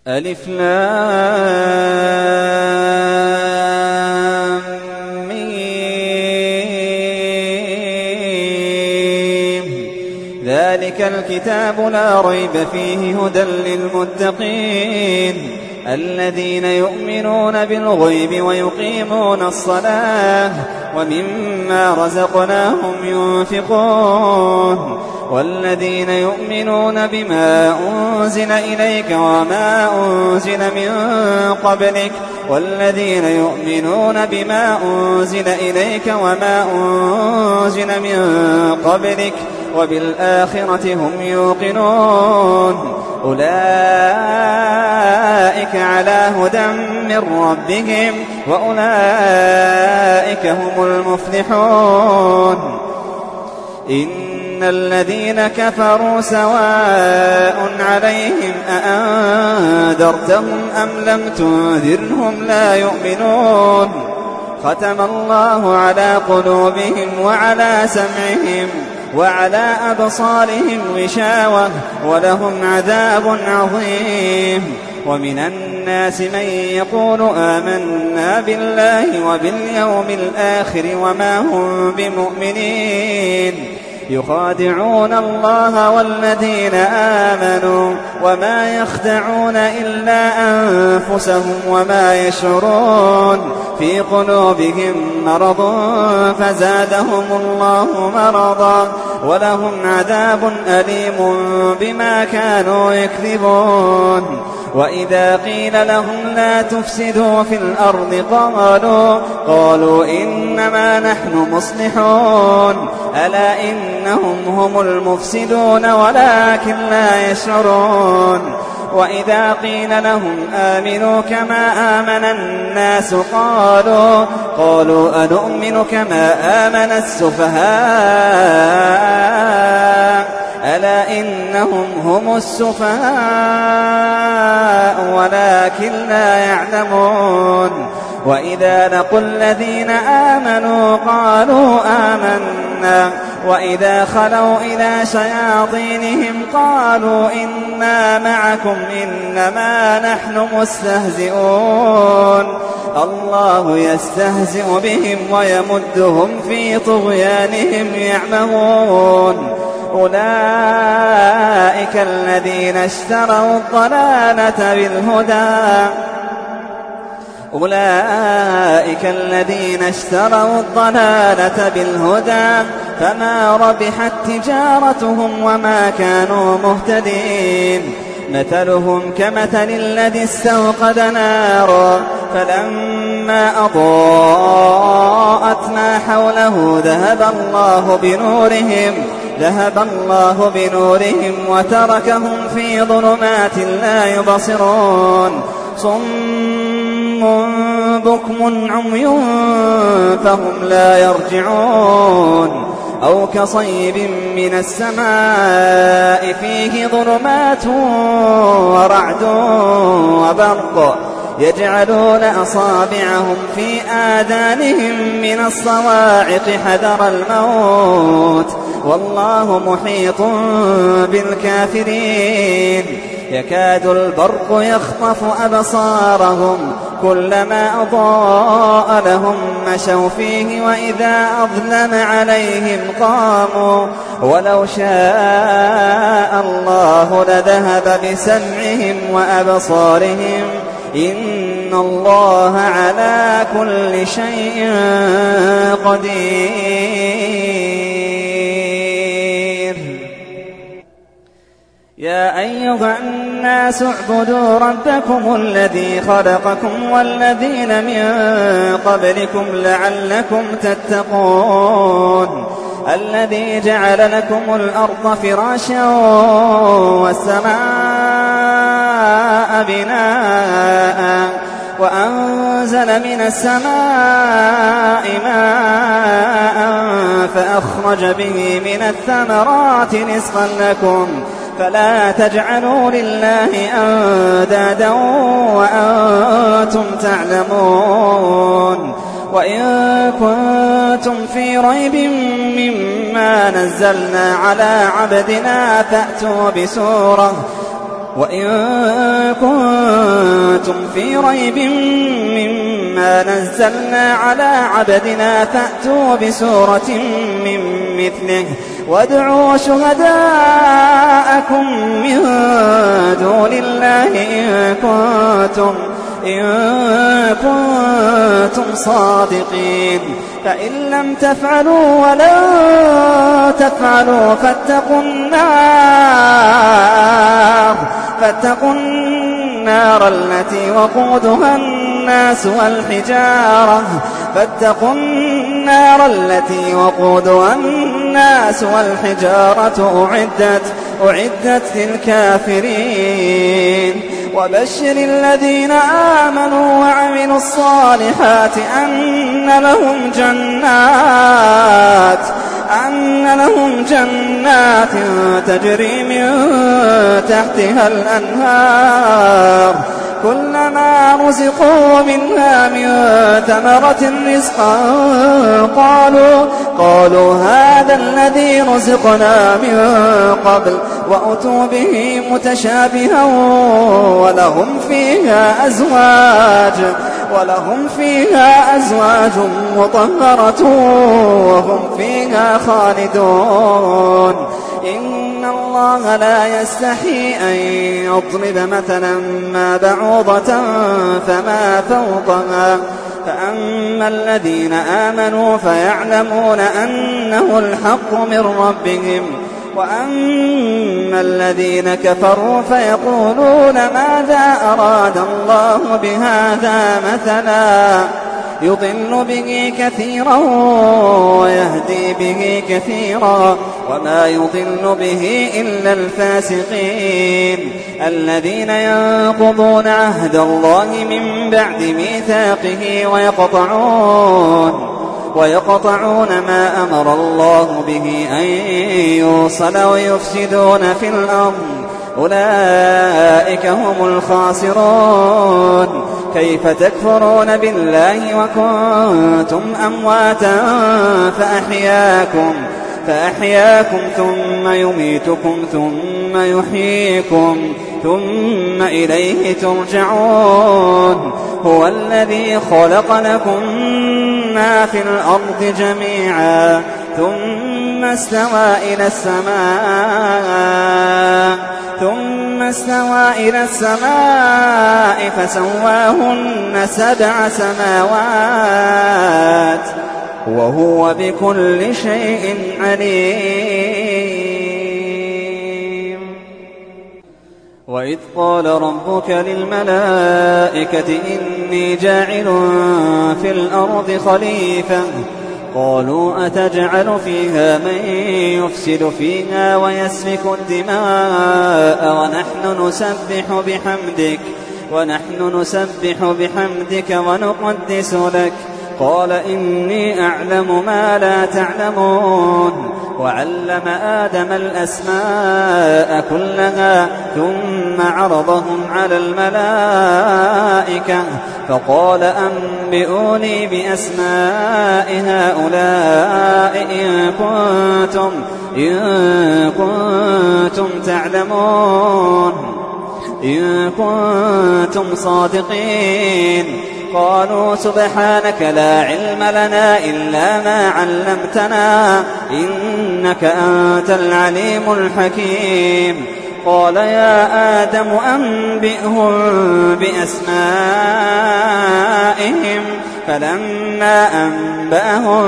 ألف لام ميم. ذلك الكتاب لا ريب فيه هدى للمتقين الذين يؤمنون بالغيب ويقيمون الصلاة ومما رزقناهم ينفقون والذين يؤمنون بما أنزل إليك وما أنزل من قبلك والذين يؤمنون بما أنزل إليك وما أنزل من قبلك وبالآخرة هم يوقنون أولئك على هدى من ربهم وأولئك هم المفلحون. إن الذين كفروا سواء عليهم أأنذرتهم أم لم تنذرهم لا يؤمنون ختم الله على قلوبهم وعلى سمعهم وعلى أبصارهم غشاوة ولهم عذاب عظيم. ومن الناس من يقول آمنا بالله وباليوم الآخر وما هم بمؤمنين يخادعون الله والذين آمنوا وما يخدعون إلا أنفسهم وما يشعرون في قلوبهم مرض فزادهم الله مرضا ولهم عذاب أليم بما كانوا يكذبون. وإذا قيل لهم لا تفسدوا في الأرض قالوا إنما نحن مصلحون ألا إنهم هم المفسدون ولكن لا يشعرون. وإذا قيل لهم آمنوا كما آمن الناس قالوا أنؤمن كما آمن السفهاء ألا إنهم هم السفهاء ولكن لا يعلمون. وإذا لقوا الذين آمنوا قالوا آمنا وإذا خلوا إلى شياطينهم قالوا إنا معكم إنما نحن مستهزئون الله يستهزئ بهم ويمدهم في طغيانهم يعمهون. أولئك الذين اشتروا الضلالة بالهدى فما ربحت تجارتهم وما كانوا مهتدين. مثلهم كمثل الذي استوقد نارا فلما أضاءت ما حوله ذهب الله بنورهم وتركهم في ظلمات لا يبصرون صم بكم عمي فهم لا يرجعون. أو كصيب من السماء فيه ظلمات ورعد وبرق يجعلون أصابعهم في آذانهم من الصواعق حذر الموت والله محيط بالكافرين. يكاد البرق يخطف أبصارهم كلما أضاء لهم مشوا فيه وإذا أظلم عليهم قاموا ولو شاء الله لذهب بسمعهم وأبصارهم إن الله على كل شيء قدير. يا أيها الناس اعبدوا ربكم الذي خلقكم والذين من قبلكم لعلكم تتقون الذي جعل لكم الأرض فراشا والسماء بناء وأنزل من السماء ماء فأخرج به من الثمرات رزقا لكم فلا تجعلوا لله أندادا وأنتم تعلمون. وإن كنتم في ريب مما نزلنا على عبدنا فأتوا بسورة وإن كنتم كنتم في ريب مما نزلنا على عبدنا فأتوا بسورة من مثله وادعوا شهداءكم من دون الله إن كنتم صادقين فإن لم تفعلوا ولن تفعلوا فاتقوا النار التي وقودها الناس والحجارة أعدت للكافرين وبشر الذين آمنوا وعملوا الصالحات أن لهم جنات تجري من تحتها الأنهار كلما رزقوا منها من ثمرة رزقا قالوا هذا الذي رزقنا من قبل وأتوا به متشابها ولهم فيها أزواج مطهرة وهم فيها خالدون إن الله لا يستحي أن يضرب مثلا ما بعوضة فما فوقها فأما الذين آمنوا فيعلمون أنه الحق من ربهم وأما الذين كفروا فيقولون ماذا أراد الله بهذا مثلا يضل به كثيرا ويهدي به كثيرا وما يضل به إلا الفاسقين الذين ينقضون عهد الله من بعد ميثاقه ويقطعون ما أمر الله به أن يوصل ويفسدون في الأرض أولئك هم الخاسرون كيف تكفرون بالله وكنتم أمواتا فأحياكم ثم يميتكم ثم يحييكم ثم إليه ترجعون هو الذي خلق لكم ما في الأرض جميعا ثم استوى إلى السماء فسواهن 7 سماوات وهو بكل شيء عليم وإذ قال ربك للملائكة إني جاعل في الأرض خليفة قالوا أتجعل فيها من يفسد فيها ويسفك الدماء ونحن نسبح بحمدك ونقدس لك قال إني أعلم ما لا تعلمون وعلم آدم الأسماء كلها ثم عرضهم على الملائكة فقال أنبئوني بأسماء هؤلاء إن كنتم تعلمون إن كنتم صادقين قالوا سبحانك لا علم لنا إلا ما علمتنا إنك أنت العليم الحكيم قال يا آدم أنبئهم بأسمائهم فلما أنبأهم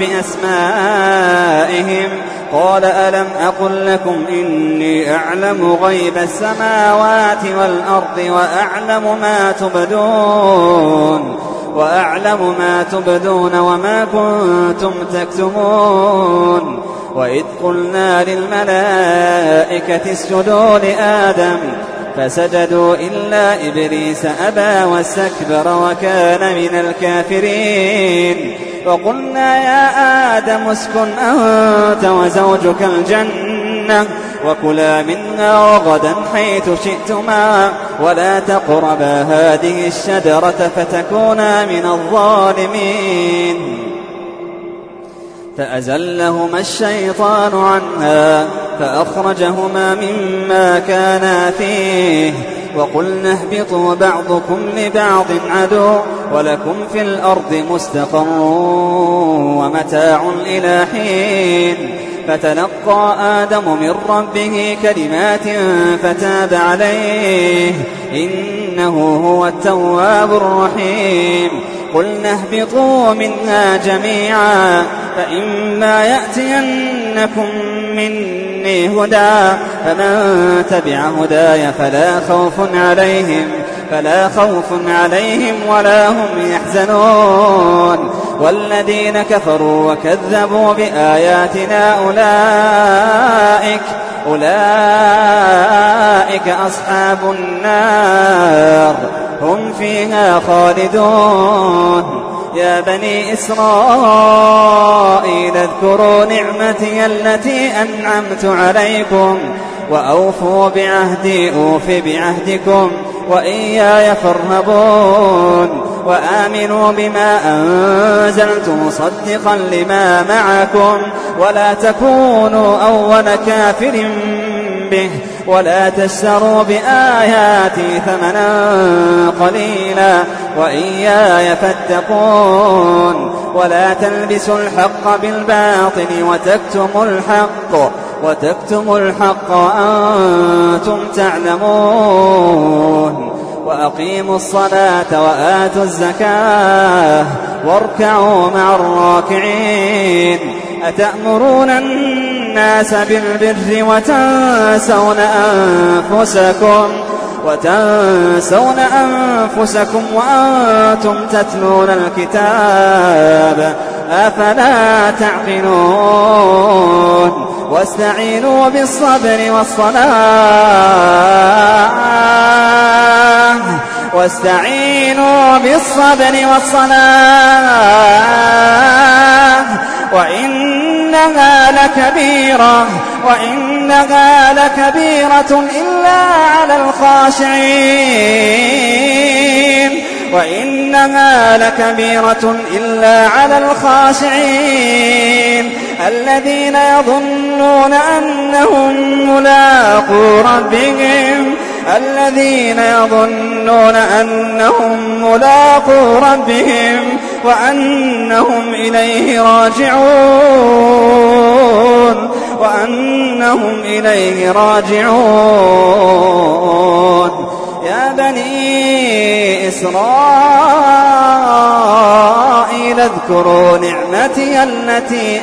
بأسمائهم قال ألم أقل لكم إني أعلم غيب السماوات والأرض وأعلم ما تبدون وما كنتم تكتمون وإذ قلنا للملائكة اسجدوا لآدم فسجدوا إلا إبليس أبى واستكبر وكان من الكافرين وقلنا يا آدم اسكن أنت وزوجك الجنة وكلا منها رغدا حيث شئتما ولا تقربا هذه الشجرة فتكونا من الظالمين فأزلهما الشيطان عنها فأخرجهما مما كانا فيه وقلنا اهبطوا بعضكم لبعض عدو ولكم في الأرض مستقر ومتاع إلى حين فتلقى آدم من ربه كلمات فتاب عليه إنه هو التواب الرحيم قلنا اهبطوا منها جميعا فإما يأتينكم مني هدى فمن تبع هداي فلا خوف عليهم ولا هم يحزنون والذين كفروا وكذبوا بآياتنا أولئك أصحاب النار هم فيها خالدون يا بني إسرائيل اذكروا نعمتي التي أنعمت عليكم وأوفوا بعهدي أوف بعهدكم وإياي فارهبون وآمنوا بما أنزلت مصدقا لما معكم ولا تكونوا أول كافر به ولا تشتروا بآياتي ثمنا قليلا وإياي فاتقون ولا تلبسوا الحق بالباطل وتكتموا الحق وأنتم تعلمون وأقيموا الصلاة وآتوا الزكاة واركعوا مع الراكعين أتأمرون الناس بالبر وتنسون أنفسكم وأنتم تتلون الكتاب أفلا تعقلون واستعينوا بالصبر والصلاة وإنها لكبيرة إلا على الخاشعين الذين يظنون أنهم ملاقو ربهم وأنهم إليه راجعون يا بني إسرائيل اذكروا نعمتي التي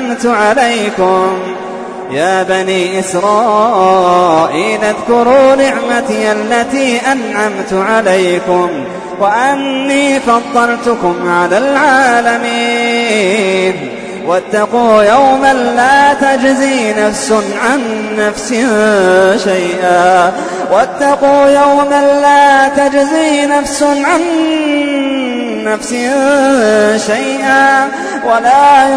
أنعمت عليكم وأني فضلتكم على العالمين واتقوا يوما لا تجزي نفس عن نفس شيئا ولا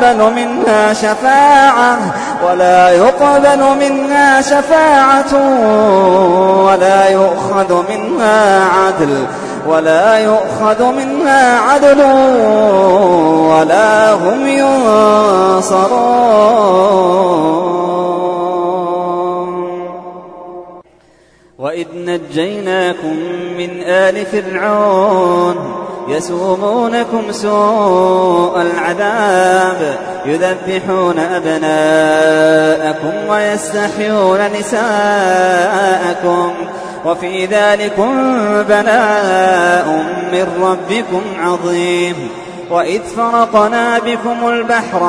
يقبل منها شفاعة ولا يؤخذ منها عدل ولا هم ينصرون وإذ نجيناكم من آل فرعون يسومونكم سوء العذاب يذبحون أبناءكم ويستحيون نساءكم وفي ذلكم بلاء من ربكم عظيم وإذ فرقنا بكم البحر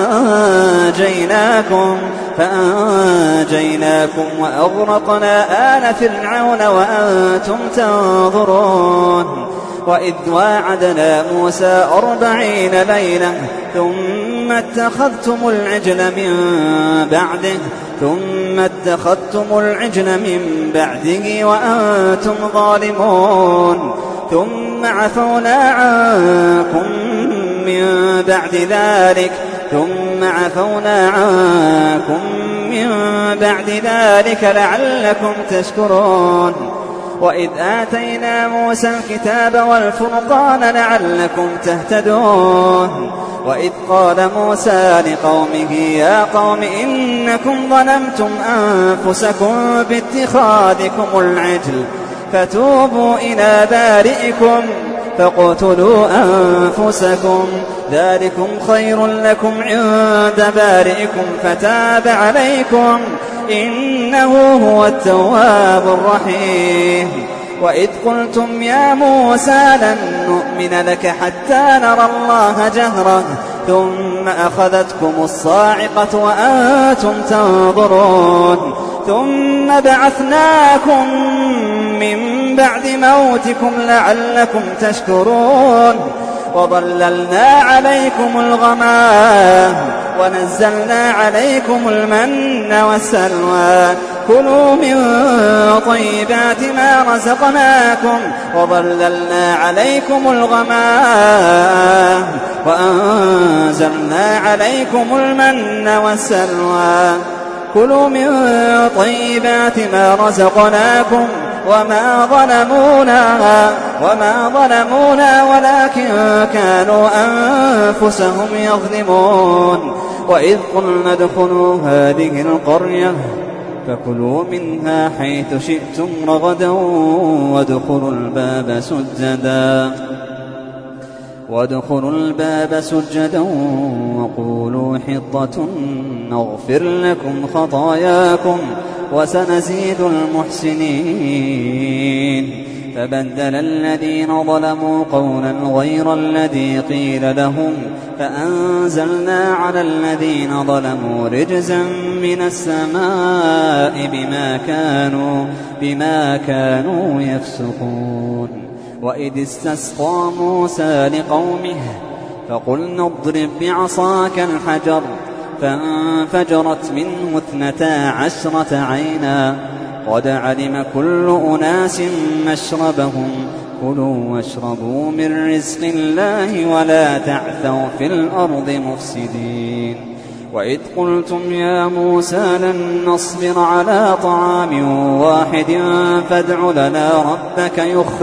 فأنجيناكم وأغرقنا آل فرعون وأنتم تنظرون وإذ واعدنا موسى 40 ليلة ثم اتخذتم العجل من بعده وأنتم ظالمون ثم عفونا عنكم من بعد ذلك لعلكم تشكرون وإذ آتينا موسى الكتاب والفرقان لعلكم تهتدون وإذ قال موسى لقومه يا قوم إنكم ظلمتم أنفسكم باتخاذكم العجل فتوبوا إلى بارئكم فاقتلوا أنفسكم ذلكم خير لكم عند بارئكم فتاب عليكم إنه هو التواب الرحيم وإذ قلتم يا موسى لن نؤمن لك حتى نرى الله جهرة ثم أخذتكم الصاعقة وأنتم تنظرون ثم بعثناكم من بعد موتكم لعلكم تشكرون وظللنا عليكم الغمام ونزلنا عليكم المن والسلوى كلوا من طيبات ما رزقناكم وظللنا عليكم الغمام وأنزلنا عليكم المن والسلوى كلوا من طيبات ما رزقناكم وما ظلمونا ولكن كانوا أنفسهم يظلمون وإذ قلنا ادخلوا هذه القرية فكلوا منها حيث شئتم رغدا وادخلوا الباب سجدا وقولوا حطة نغفر لكم خطاياكم وسنزيد المحسنين فبدل الذين ظلموا قولا غير الذي قيل لهم فأنزلنا على الذين ظلموا رجزا من السماء بما كانوا يفسقون وإذ استسقى موسى لقومه فقلنا اضرب بعصاك الحجر فانفجرت منه 12 عينا قد علم كل أناس مشربهم كلوا واشربوا من رزق الله ولا تعثوا في الأرض مفسدين وإذ قلتم يا موسى لن نصبر على طعام واحد فادع لنا ربك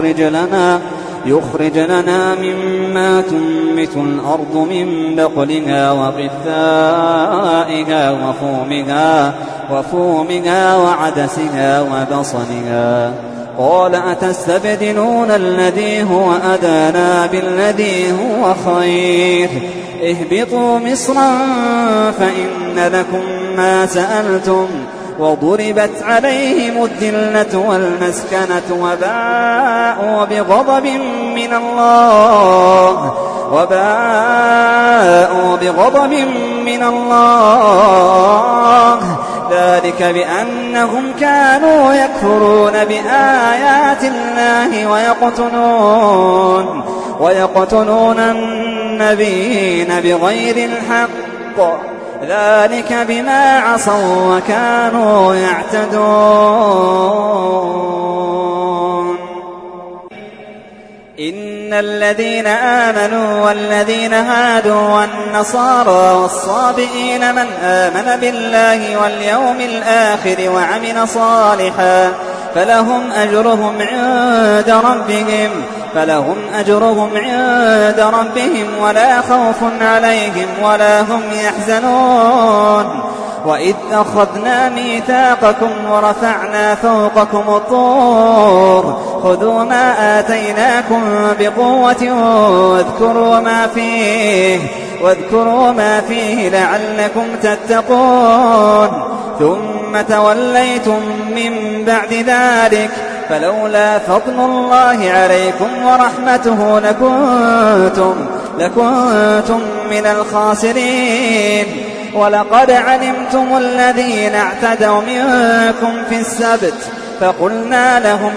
يخرج لنا مما تنبت الأرض من بقلها وقثائها وفومها وعدسها وبصلها قال أتستبدلون الذي هو أدنى بالذي هو خير اهبطوا مصرا فإن لكم ما سألتم وضربت عليهم الذلة والمسكنة وباءوا بغضب من الله ذلك بأنهم كانوا يكفرون بآيات الله ويقتلون النبيين بغير الحق ذلك بما عصوا وكانوا يعتدون إن الذين آمنوا والذين هادوا والنصارى والصابئين من آمن بالله واليوم الآخر وعمل صالحا فلهم أجرهم عند ربهم ولا خوف عليهم ولا هم يحزنون وإذ أخذنا ميثاقكم ورفعنا فوقكم الطور خذوا ما آتيناكم بقوة واذكروا ما فيه لعلكم تتقون ثم توليتم من بعد ذلك فلولا فضل الله عليكم ورحمته لكنتم من الخاسرين ولقد علمتم الذين اعتدوا منكم في السبت فقلنا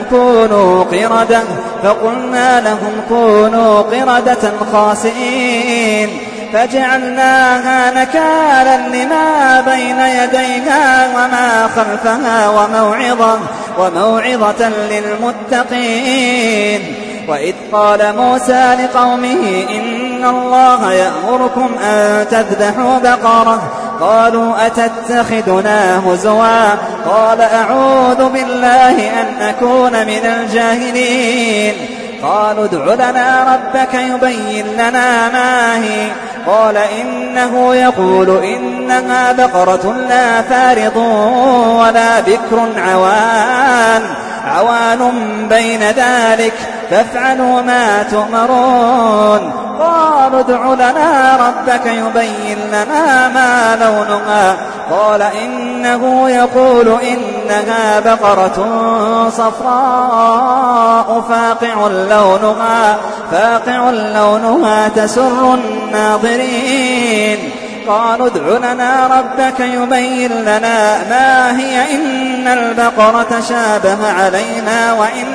لهم كونوا قردة خاسئين فجعلناها نكالا لما بين يديها وما خلفها وموعظة للمتقين وإذ قال موسى لقومه إن الله يأمركم أن تذبحوا بقرة قالوا أتتخذنا هزوا قال أعوذ بالله أن أكون من الجاهلين قالوا ادع لنا ربك يبين لنا ما هي قال إنه يقول إنها بقرة لا فارض ولا بكر عوان بين ذلك فافعلوا ما تؤمرون قالوا ادع لنا ربك يبين لنا ما لونها قال إنه يقول إنها بقرة صفراء فاقع لونها تسر الناظرين قالوا ادع لنا ربك يبين لنا ما هي إن البقرة شابه علينا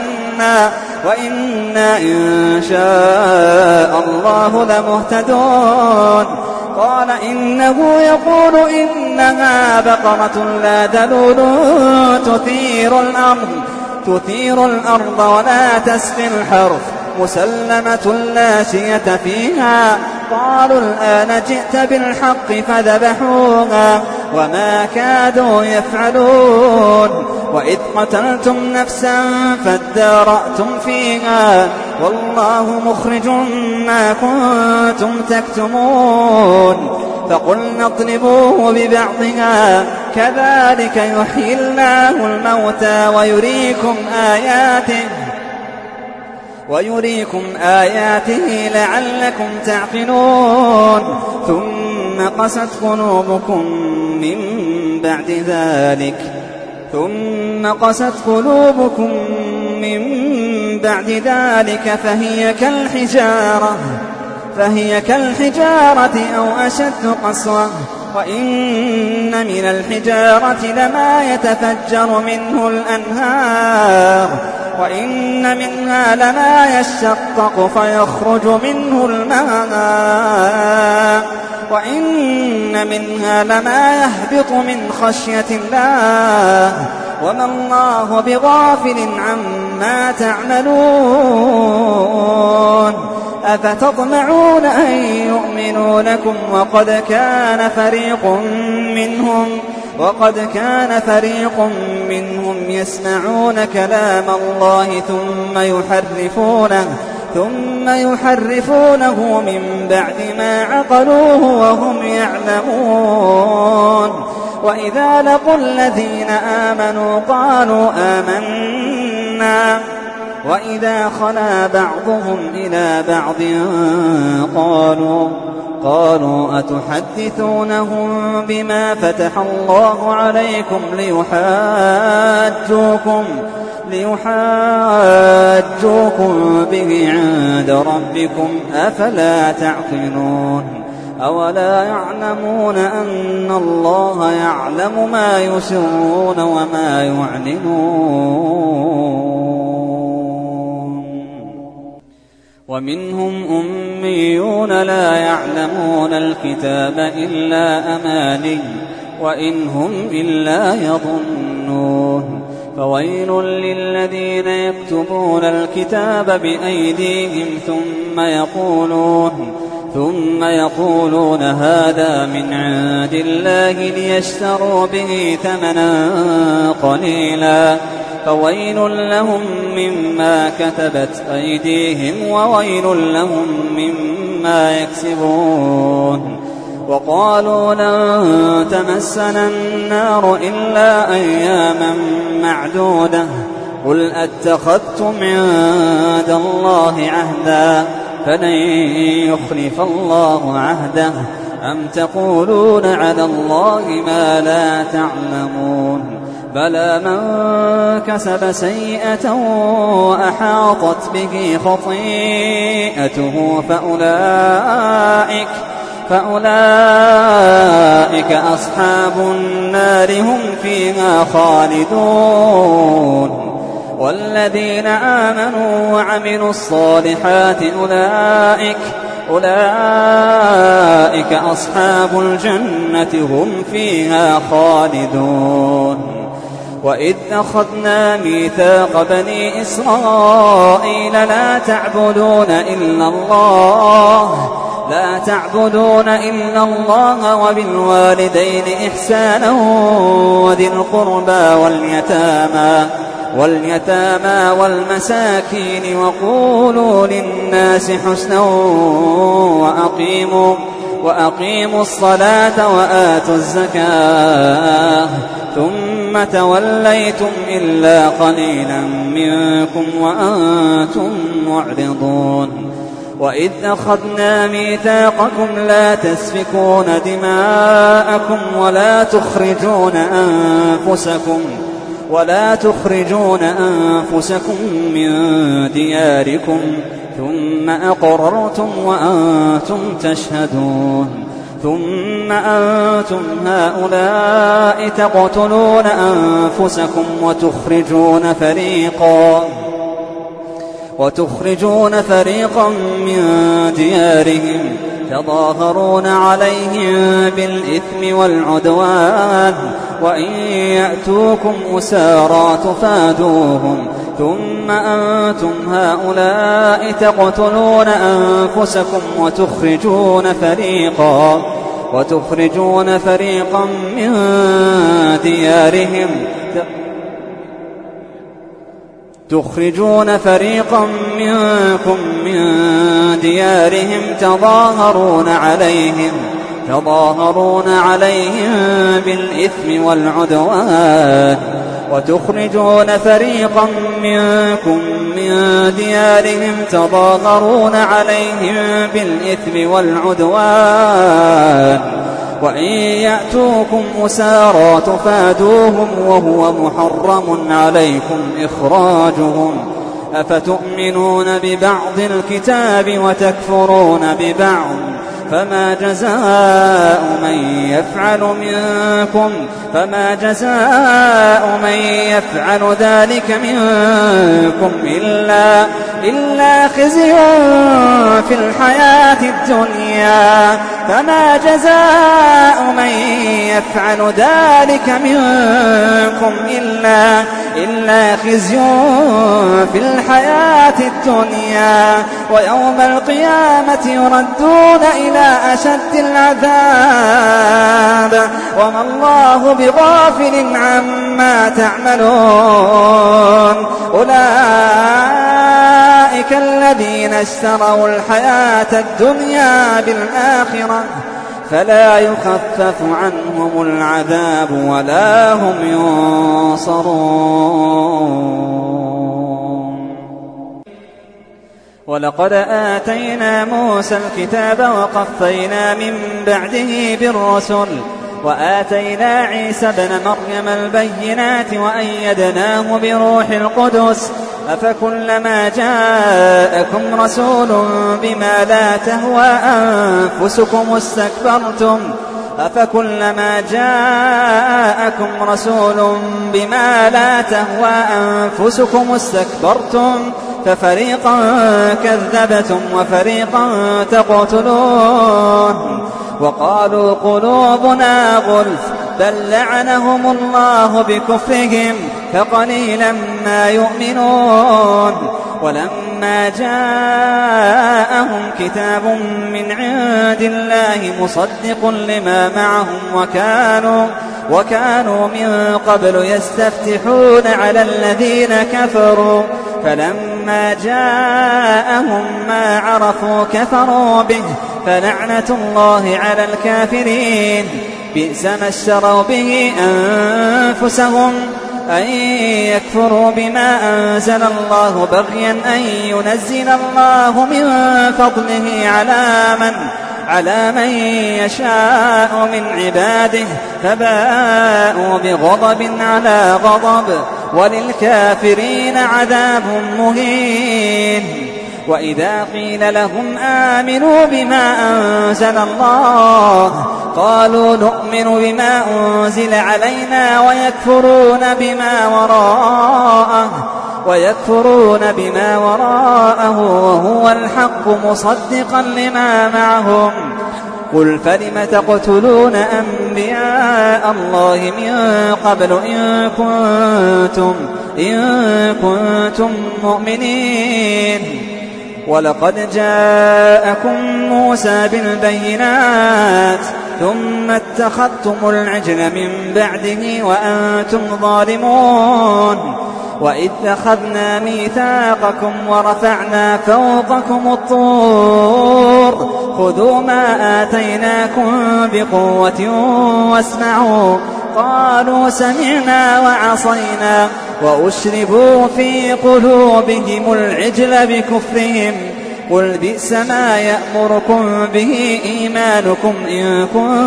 وإنا إن شاء الله لمهتدون قال إنه يقول إنها بقرة لا ذلول تثير الأرض ولا تسقي الحرث مسلمة لا شية فيها قالوا الآن جئت بالحق فذبحوها وما كادوا يفعلون وإذ قتلتم نفسا فادارأتم فيها والله مخرج ما كنتم تكتمون فقلنا اضربوه ببعضها كذلك يحيي الله الموتى ويريكم آياته لعلكم تعقلون ثم قست قلوبكم من بعد ذلك فهي كالحجارة أو أشد قسوة وإن من الحجارة لما يتفجر منه الأنهار وإن منها لما يشقق فيخرج منه الماء وإن منها لما يهبط من خشية الله وما الله بغافل عما تعملون أفتطمعون أن يؤمنوا لكم وقد كان فريق منهم يسمعون كلام الله ثم يحرفونه من بعد ما عقلوه وهم يعلمون وإذا لقوا الذين آمنوا قالوا آمنا وإذا خلا بعضهم إلى بعض قالوا أتحدثونهم بما فتح الله عليكم ليحاجوكم به عند ربكم أفلا تعقلون أولا يعلمون أن الله يعلم ما يسرون وما يعلنون ومنهم أميون لا يعلمون الكتاب إلا أماني وإن هم إلا يظنون فويل للذين يكتبون الكتاب بأيديهم ثم يقولون هذا من عند الله ليشتروا به ثمنا قليلا فويل لهم مما كتبت أيديهم وويل لهم مما يكسبون وقالوا لن تمسنا النار إلا أياما معدودة قل أتخذتم عند الله عهدا فلن يخلف الله عهده أم تقولون على الله ما لا تعلمون بلى من كسب سيئة وأحاطت به خطيئته فأولئك أصحاب النار هم فيها خالدون والذين آمنوا وعملوا الصالحات أولئك أصحاب الجنة هم فيها خالدون وإذ أخذنا ميثاق بني إسرائيل لا تعبدون إلا لا تعبدون إلا الله وبالوالدين إحسانا وذي القربى واليتامى والمساكين وقولوا للناس حسنا وأقيموا الصلاة وآتوا الزكاة ثم توليتم إلا قليلا منكم وأنتم معرضون وإذ أخذنا ميثاقكم لا تسفكون دماءكم ولا تخرجون أنفسكم من دياركم ثم أقررتم وأنتم تشهدون ثم أنتم هؤلاء تقتلون أنفسكم وتخرجون فريقا من ديارهم تظاهرون عليهم بالإثم والعدوان وإن يأتوكم أسارى تفادوهم ثم أنتم هؤلاء تقتلون أنفسكم وتخرجون فريقا من ديارهم تخرجون فريقا منكم من ديارهم تظاهرون عليهم بالإثم والعدوان وتخرجون فريقا منكم من ديارهم تظاهرون عليهم بالإثم والعدوان وإن يأتوكم أسارى تفادوهم وهو محرم عليكم إخراجهم أفتؤمنون ببعض الكتاب وتكفرون ببعض فما جزاء من يفعل ذلك منكم إلا خزي في الحياة الدنيا فما جزاء من يفعل ذلك منكم إلا خزي في الحياة الدنيا ويوم القيامة يردون إلى أشد العذاب وما الله بغافل عما تعملون أولئك الذين اشتروا الحياة الدنيا بالآخرة فلا يخفف عنهم العذاب ولا هم ينصرون ولقد آتينا موسى الكتاب وقفينا من بعده بالرسل وآتينا عيسى ابن مريم البينات وأيدناه بروح القدس أفكلما جاءكم رسول بما لا تهوى أنفسكم استكبرتم ففريقا كذبتم وفريقا تقتلون وقالوا قلوبنا غلف بل لعنهم الله بكفرهم فقليلا ما يؤمنون ولما جاءهم كتاب من عند الله مصدق لما معهم وكانوا من قبل يستفتحون على الذين كفروا فلما جاءهم ما عرفوا كفروا به فلعنة الله على الكافرين بئس ما اشتروا به أنفسهم أن يكفروا بما أنزل الله بغيا أن ينزل الله من فضله على من يشاء من عباده فباءوا بغضب على غضب وللكافرين عذاب مهين وإذا قيل لهم آمنوا بما أنزل الله قالوا نؤمن بما أنزل علينا ويكفرون بما وراءه وهو الحق مصدقا لما معهم قل فلم تقتلون أنبياء الله من قبل إن كنتم مؤمنين ولقد جاءكم موسى بالبينات ثم اتخذتم العجل من بعده وأنتم ظالمون. وإذ أخذنا ميثاقكم ورفعنا فوقكم الطور خذوا ما آتيناكم بقوة واسمعوا. قالوا سمعنا وعصينا وأشربوا في قلوبهم العجل بكفرهم. قل بئس ما يأمركم به إيمانكم إن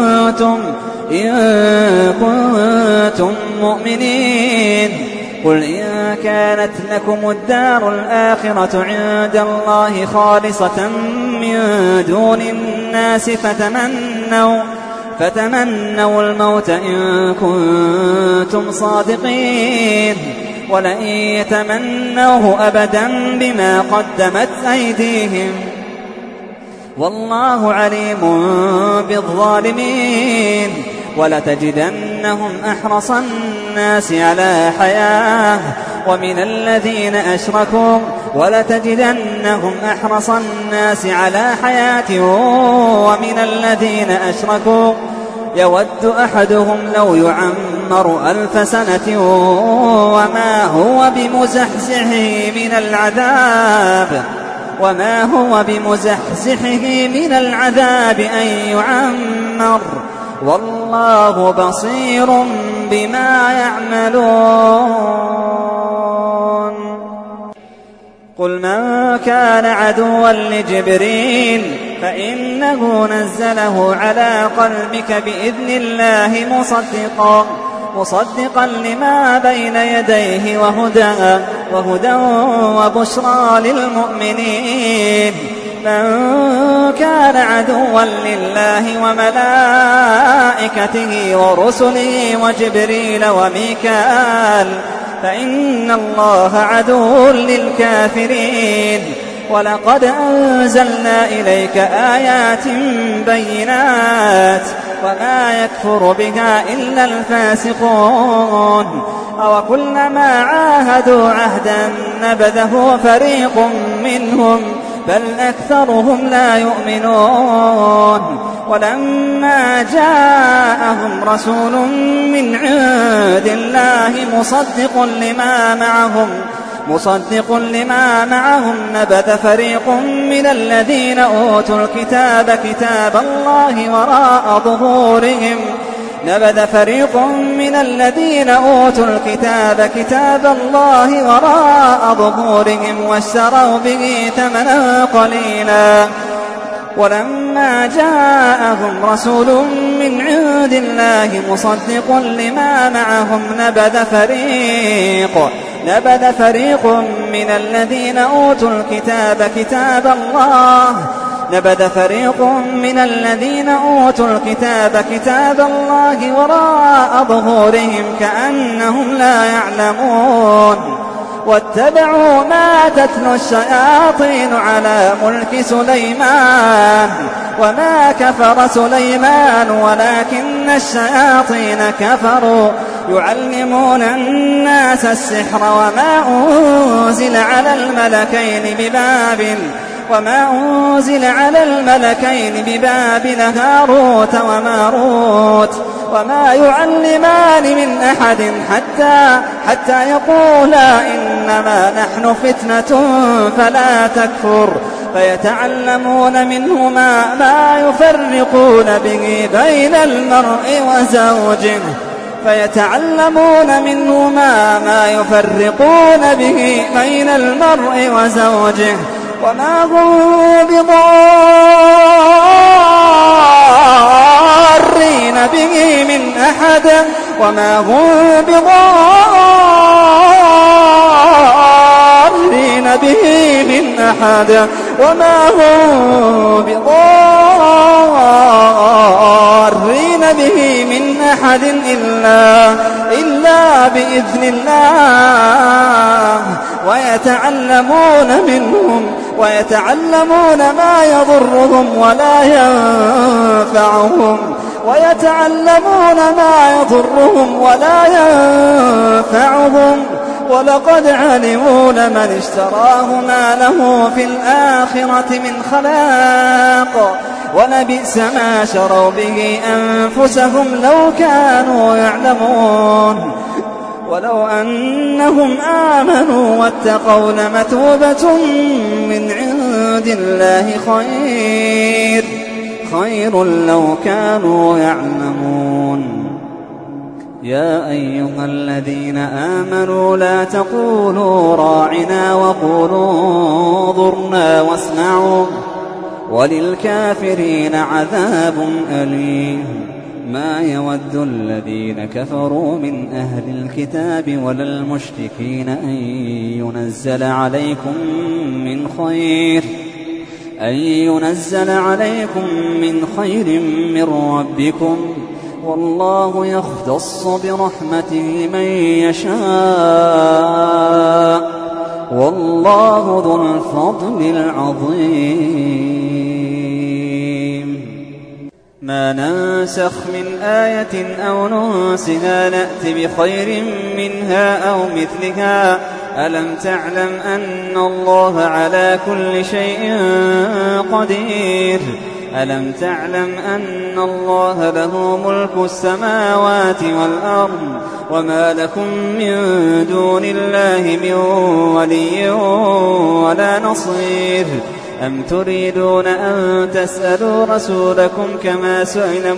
كنتم مؤمنين. قل إن كانت لكم الدار الآخرة عند الله خالصة من دون الناس فتمنوا الموت إن كنتم صادقين. ولن يتمنوه أبدا بما قدمت أيديهم والله عليم بالظالمين. ولتجدنهم أحرص الناس على حياة ومن الذين أشركوا يود أحدهم لو يعمر 1000 سنة وما هو بمزحزحه من العذاب أن يعمر والله بصير بما يعملون. قل من كان عدوا لجبريل فإنه نزله على قلبك بإذن الله مصدقا لما بين يديه وهدى وبشرى للمؤمنين. من كان عدوا لله وملائكته ورسله وجبريل وميكال فإن الله عدو للكافرين. ولقد أنزلنا إليك آيات بينات وما يكفر بها إلا الفاسقون. أوكلما عاهدوا عهدا نبذه فريق منهم بل أكثرهم لا يؤمنون. ولما جاءهم رسول من عند الله مصدق لما معهم نبذ فريق من الذين أوتوا الكتاب كتاب الله وراء ظهورهم واشتروا به ثمنا قليلا. ولما جاءهم رسول من عند الله مصدق لما معهم نبذ فريق من الذين أوتوا الكتاب كتاب الله وراء ظهورهم كأنهم لا يعلمون. واتبعوا ما تتلو الشياطين على ملك سليمان وما كفر سليمان ولكن الشياطين كفروا يعلمون الناس السحر وما أنزل على الملكين ببابل هاروت وماروت وما يعلمان من أحد حتى يقولا إنما نحن فتنة فلا تكفر. فيتعلمون منهما ما يفرقون به بين المرء وزوجه وما هم بضارين به من أحد إلا بإذن الله. ويتعلمون ما يضرهم ولا ينفعهم ولقد علموا لمن اشتراه ما له في الآخرة من خلاق ولبئس ما شروا به أنفسهم لو كانوا يعلمون ولو أنهم آمنوا واتقوا لمثوبة من عند الله خير لو كانوا يعلمون. يا أيها الذين آمنوا لا تقولوا راعنا وقولوا انظرنا واسمعوا وللكافرين عذاب أليم. ما يود الذين كفروا من أهل الكتاب ولا المشركين أن ينزل عليكم من خير من ربكم والله يختص برحمته من يشاء والله ذو الفضل العظيم. ما ننسخ من آية أو ننسها نأت بخير منها أو مثلها. ألم تعلم أن الله على كل شيء قدير. ألم تعلم أن الله له ملك السماوات والأرض وما لكم من دون الله من ولي ولا نصير. أم تريدون أن تسألوا رسولكم كما سئل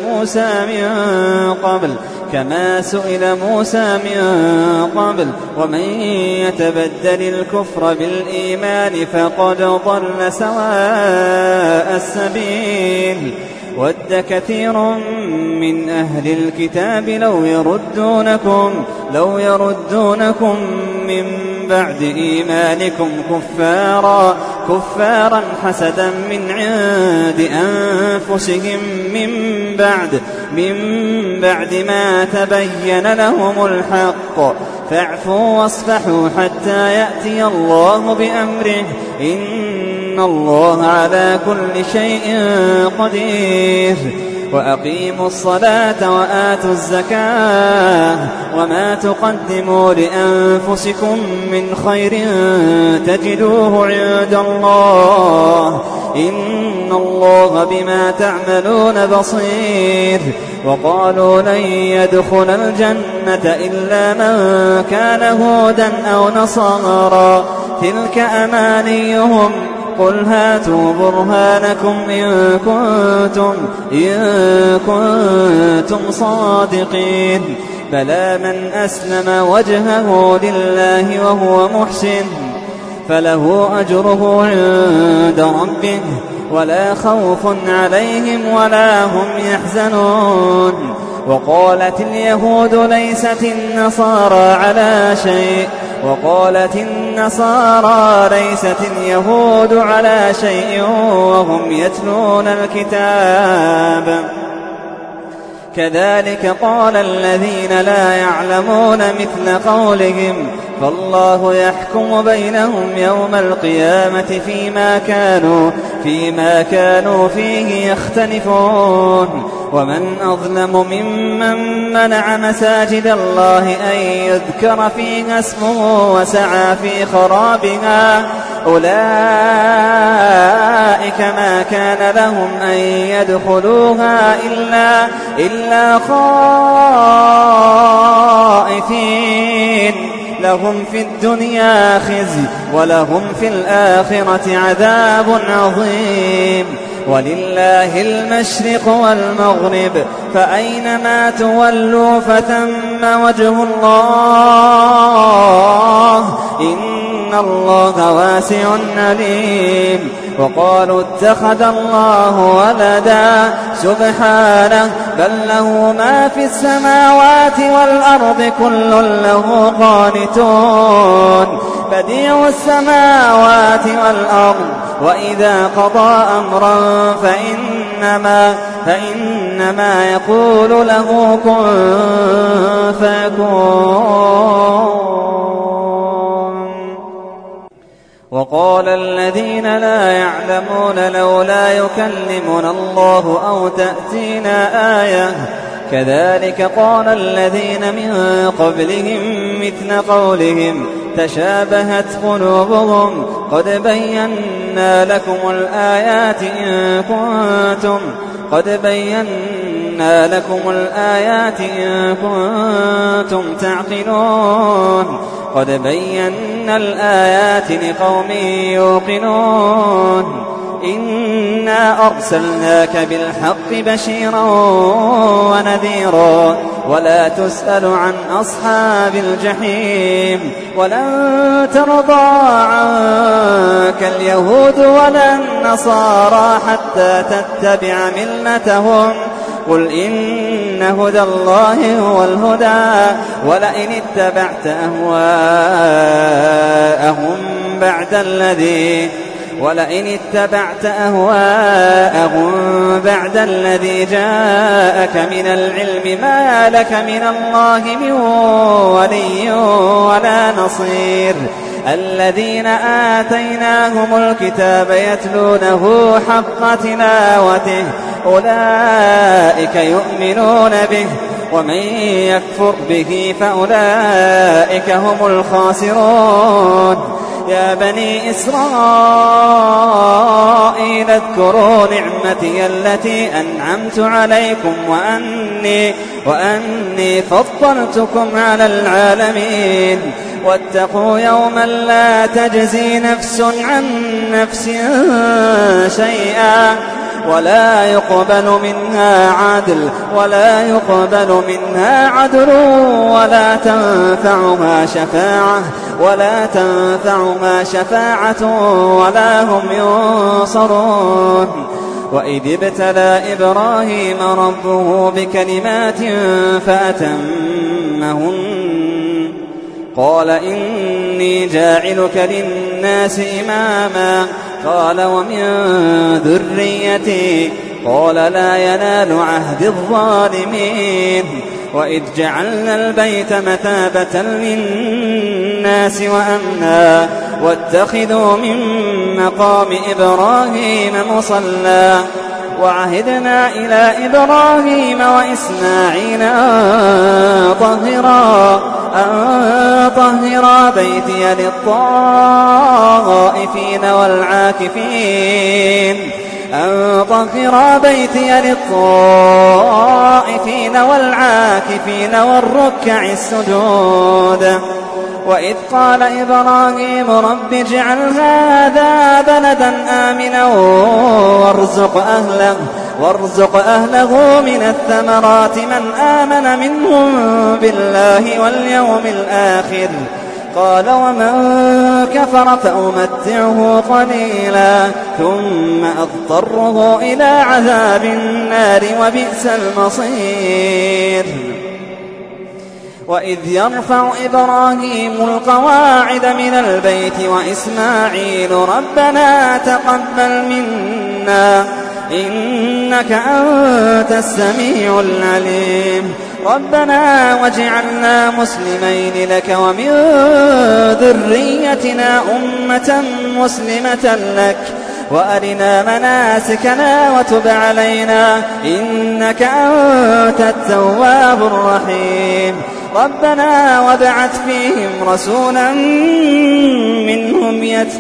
موسى من قبل ومن يتبدل الكفر بالإيمان فقد ضل سواء السبيل. ود كثير من أهل الكتاب لو يردونكم من بعد إيمانكم كفارا حسدا من عند أنفسهم من بعد ما تبين لهم الحق فاعفوا واصفحوا حتى يأتي الله بأمره إن الله على كل شيء قدير. وأقيموا الصلاة وآتوا الزكاة وما تقدموا لأنفسكم من خير تجدوه عند الله إن الله بما تعملون بصير. وقالوا لن يدخل الجنة إلا من كان هودا أو نصارى تلك أمانيهم قل هاتوا برهانكم إن كنتم صادقين. بلى من أسلم وجهه لله وهو محسن فله أجره عند ربه ولا خوف عليهم ولا هم يحزنون. وقالت اليهود ليست النصارى اليهود على شيء وهم يتلون الكتاب كذلك قال الذين لا يعلمون مثل قولهم فالله يحكم بينهم يوم القيامة فيما كانوا فيه يختلفون. ومن أظلم ممن منع مساجد الله أن يذكر فيها اسمه وسعى في خرابها أولئك ما كان لهم أن يدخلوها إلا خائفين لهم في الدنيا خزي ولهم في الآخرة عذاب عظيم. ولله المشرق والمغرب فأينما تولوا فثم وجه الله إن الله واسع عليم. وقالوا اتخذ الله ولدا سبحانه بل له ما في السماوات والأرض كل له قانتون. بديع السماوات والأرض وإذا قضى أمرا فإنما يقول له كن فيكون. وقال الذين لا يعلمون لولا يكلمنا الله أو تأتينا آية كذلك قال الذين من قبلهم مثل قولهم تشابهت قلوبهم قد بينا لكم الآيات إن كنتم تعقلون قد بينا الآيات لقوم يوقنون إنا أرسلناك بالحق بشيرا ونذيرا ولا تسأل عن أصحاب الجحيم ولن ترضى عنك اليهود ولا النصارى حتى تتبع ملتهم قل إن هدى الله هو الهدى ولئن اتبعت أهواءهم بعد الذي جاءك من العلم ما لك من الله من ولي ولا نصير الذين آتيناهم الكتاب يتلونه حق تلاوته أولئك يؤمنون به ومن يكفر به فأولئك هم الخاسرون يا بني إسرائيل اذكروا نعمتي التي أنعمت عليكم وأني فضلتكم على العالمين واتقوا يوما لا تجزي نفس عن نفس شيئا ولا يقبل منها عدل ولا تنفعها شفاعة ولا هم ينصرون وإذ ابتلى إبراهيم ربه بكلمات فأتمهن قال إني جاعلك للناس إماما قال ومن ذريتي قال لا ينال عهد الظالمين وإذ جعلنا البيت مثابة للناس وأمنا واتخذوا من مقام إبراهيم مصلى وعهدنا إلى إبراهيم وإسماعيل أن طهرا بيتي للطائفين والعاكفين والركع السجود وإذ قال إبراهيم رب اجعل هذا بلدا آمنا وارزق أهله من الثمرات من آمن منهم بالله واليوم الآخر قال ومن كفر فأمتعه قليلا ثم أضطره إلى عذاب النار وبئس المصير وإذ يرفع إبراهيم القواعد من البيت وإسماعيل ربنا تقبل منا إنك أنت السميع العليم ربنا واجعلنا مسلمين لك ومن ذريتنا أمة مسلمة لك وأرنا مناسكنا وتب علينا إنك أنت التواب الرحيم ربنا وابعث فيهم رسولا منهم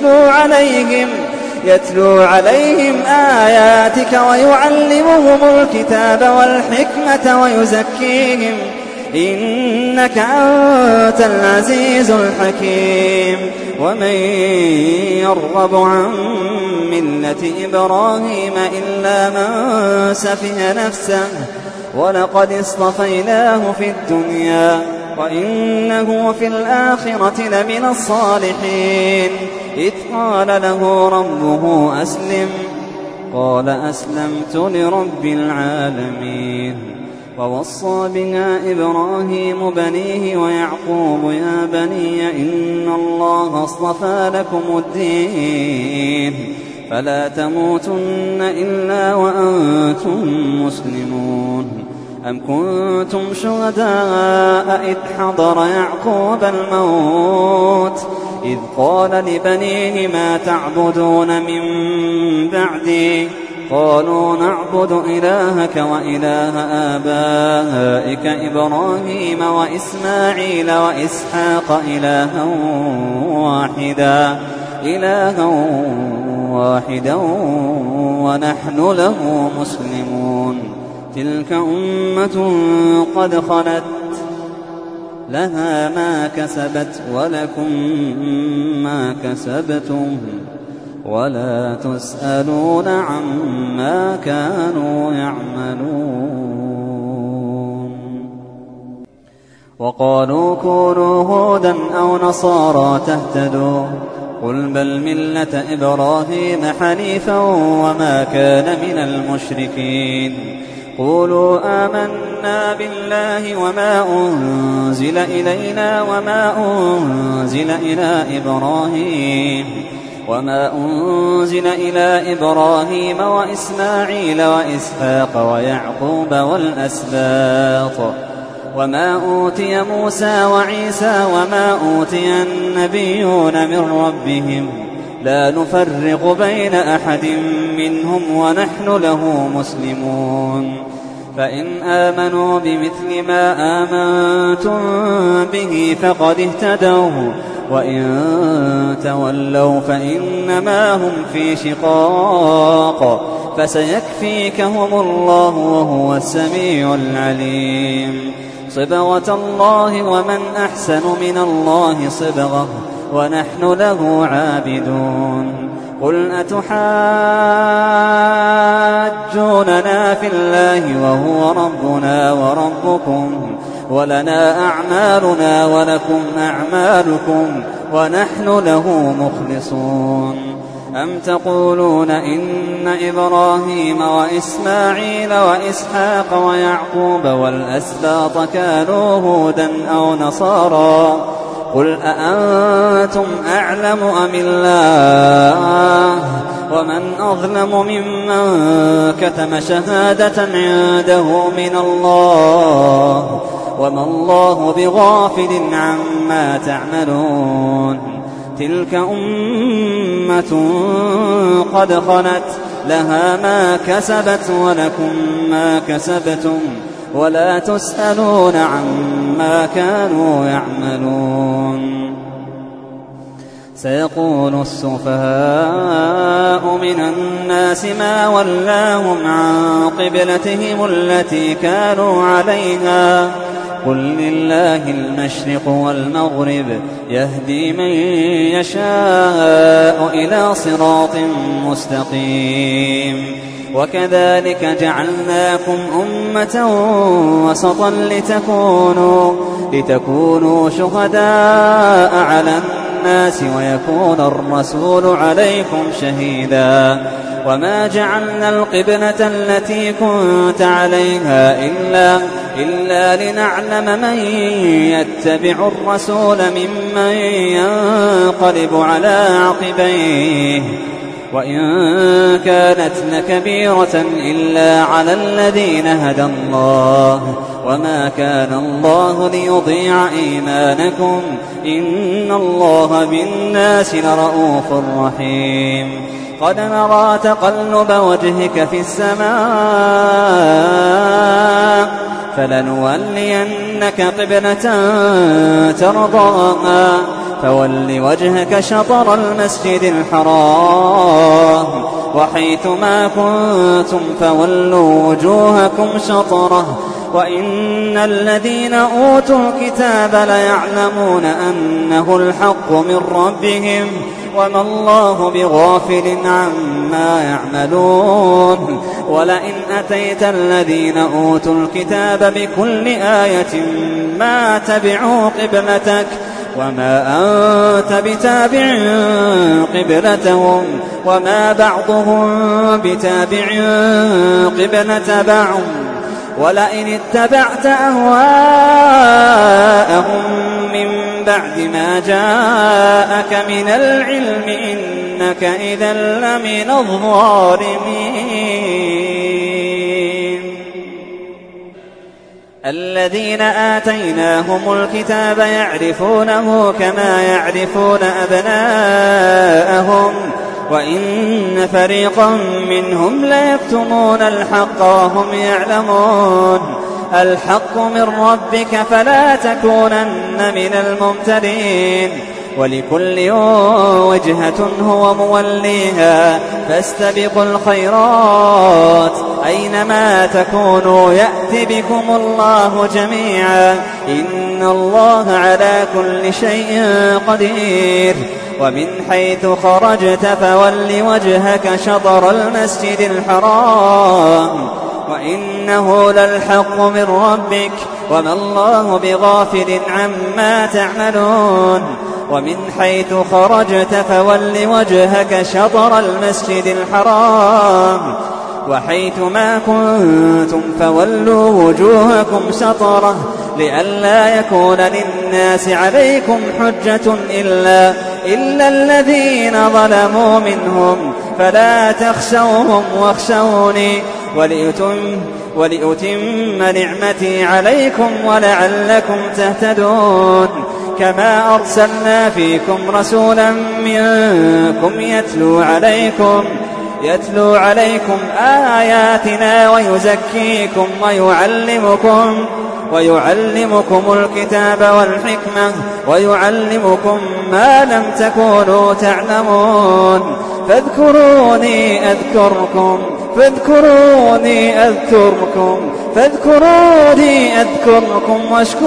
يتلو عليهم آياتك ويعلمهم الكتاب والحكمة ويزكيهم إنك أنت العزيز الحكيم ومن يرغب عن ملة إبراهيم إلا من سفه نفسه ولقد اصطفيناه في الدنيا وإنه في الآخرة لمن الصالحين إذ قال له ربه أسلم قال أسلمت لرب العالمين ووصى بها إبراهيم بنيه ويعقوب يا بني إن الله اصطفى لكم الدين فلا تموتن إلا وأنتم مسلمون أم كنتم شهداء إذ حضر يعقوب الموت إذ قال لبنيه ما تعبدون من بعدي قالوا نعبد إلهك وإله آبائك إبراهيم وإسماعيل وإسحاق إلها واحدا ونحن له مسلمون تلك أمة قد خلت لها ما كسبت ولكم ما كسبتم ولا تسألون عما كانوا يعملون. وقالوا كونوا هودا أو نصارى تهتدوا قل بل ملة إبراهيم حنيفا وما كان من المشركين. قولوا آمنا بالله وما أنزل إلينا وما أنزل إلى إبراهيم وإسماعيل وإسحاق ويعقوب والأسباط وما أوتي موسى وعيسى وما أوتي النبيون من ربهم لا نفرق بين أحد منهم ونحن له مسلمون. فإن آمنوا بمثل ما آمنتم به فقد اهتدوا وإن تولوا فإنما هم في شقاق فسيكفيكهم الله وهو السميع العليم. صبغة الله ومن أحسن من الله صبغة ونحن له عابدون. قل أتحاجوننا في الله وهو ربنا وربكم ولنا أعمالنا ولكم أعمالكم ونحن له مخلصون. أم تقولون إن إبراهيم وإسماعيل وإسحاق ويعقوب والأسباط كانوا هودا أو نصارى قل أأنتم أعلم أم الله ومن أظلم ممن كتم شهادة عنده من الله وما الله بغافل عما تعملون. تلك أمة قد خلت لها ما كسبت ولكم ما كسبتم ولا تسألون عما كانوا يعملون. سيقول السفهاء من الناس ما ولاهم عن قبلتهم التي كانوا عليها قل لله المشرق والمغرب يهدي من يشاء إلى صراط مستقيم. وكذلك جعلناكم أمة وسطا لتكونوا شهداء على الناس ويكون الرسول عليكم شهيدا. وما جعلنا القبلة التي كنت عليها إلا لنعلم من يتبع الرسول ممن ينقلب على عقبيه وإن كانت لكبيرة إلا على الذين هدى الله وما كان الله ليضيع إيمانكم إن الله بالناس لرؤوف رحيم. قد نرى تقلب وجهك في السماء فلنولينك قبلة ترضاها فول وجهك شطر المسجد الحرام وحيث ما كنتم فولوا وجوهكم شطره وإن الذين أوتوا الكتاب ليعلمون أنه الحق من ربهم وما الله بغافل عما يعملون. ولئن أتيت الذين أوتوا الكتاب بكل آية ما تبعوا قبلتك وما أنت بتابع قبلتهم وما بعضهم بتابع قبلة بعض ولئن اتبعت أهواءهم من بعد ما جاءك من العلم إنك إذا لمن الظالمين. الذين آتيناهم الكتاب يعرفونه كما يعرفون أبناءهم وإن فريقا منهم ليكتمون الحق وهم يعلمون. الحق من ربك فلا تكونن من الممترين. ولكل وجهة هو موليها فاستبقوا الخيرات أينما تكونوا يأت بكم الله جميعا إن الله على كل شيء قدير. ومن حيث خرجت فول وجهك شطر المسجد الحرام وإنه للحق من ربك وما الله بغافل عما تعملون. ومن حيث خرجت فول وجهك شطر المسجد الحرام وحيث ما كنتم فولوا وجوهكم شطره لئلا يكون للناس عليكم حجة إلا الذين ظلموا منهم فلا تخشوهم واخشوني ولأتم نعمتي عليكم ولعلكم تهتدون. كما أرسلنا فيكم رسولا منكم يتلو عليكم آياتنا ويزكيكم ويعلمكم الكتاب والحكمة ويعلمكم ما لم تكونوا تعلمون. فاذكروني أذكركم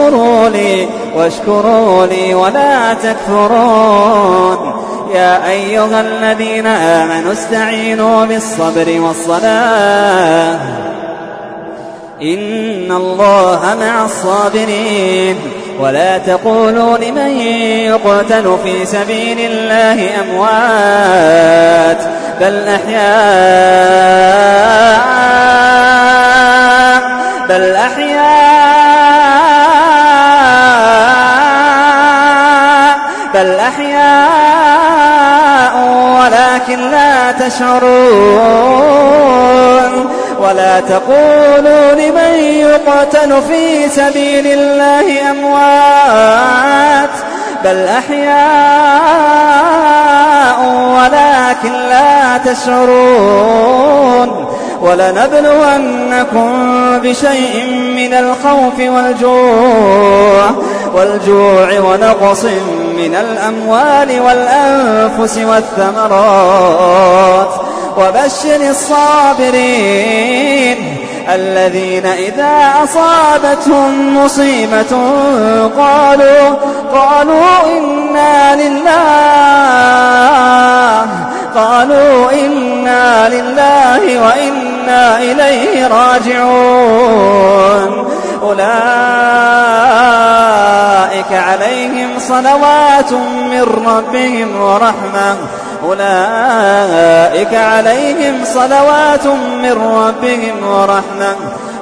واشكروا لي ولا تكفرون. يا أيها الذين آمنوا استعينوا بالصبر والصلاة إن الله مع الصابرين. ولا تقولوا لمن يقتل في سبيل الله أموات بل أحياء ولكن لا تشعرون. ولا تقولوا لمن يقتل في سبيل الله أموات بل أحياء ولكن لا تشعرون. ولنبلونكم بشيء من الخوف والجوع ونقص من الأموال والأنفس والثمرات وبشر الصابرين الذين إذا أصابتهم مصيبة قالوا إنا لله وإنا إليه راجعون. أولئك عليهم صلوات من ربهم ورحمة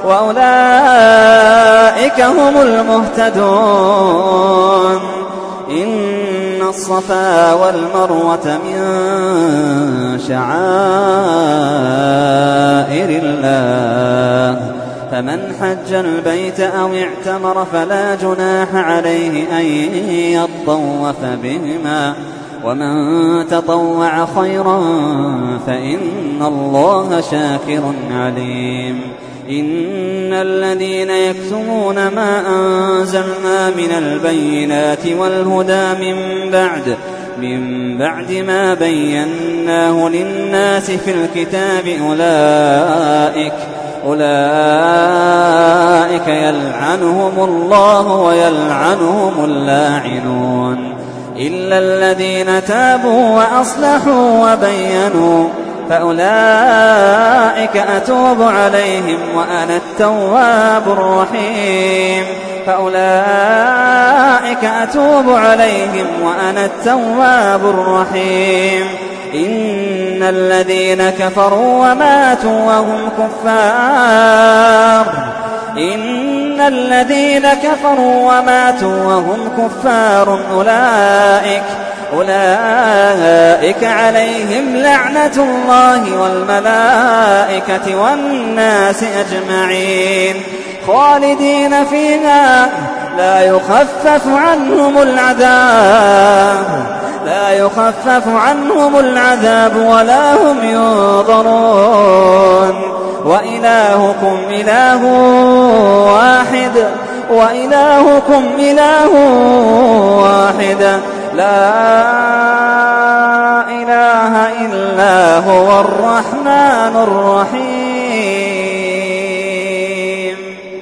وأولئك هم المهتدون. إن الصفا والمروة من شعائر الله فمن حج البيت أو اعتمر فلا جناح عليه أن يطوف بهما ومن تطوع خيرا فإن الله شاكر عليم. إن الذين يكتمون ما أنزلنا من البينات والهدى من بعد ما بيناه للناس في الكتاب أولئك يلعنهم الله ويلعنهم اللاعنون إلا الذين تابوا وأصلحوا وبينوا فأولئك أتوب عليهم وأنا التواب الرحيم. إن الذين كفروا وماتوا وهم كفار أولئك عليهم لعنة الله والملائكة والناس أجمعين خالدين فيها لا يخفف عنهم العذاب لا يخفف عنهم العذاب ولا هم ينظرون وإلهكم إله واحد وإلهكم إله واحد لا إله إلا هو الرحمن الرحيم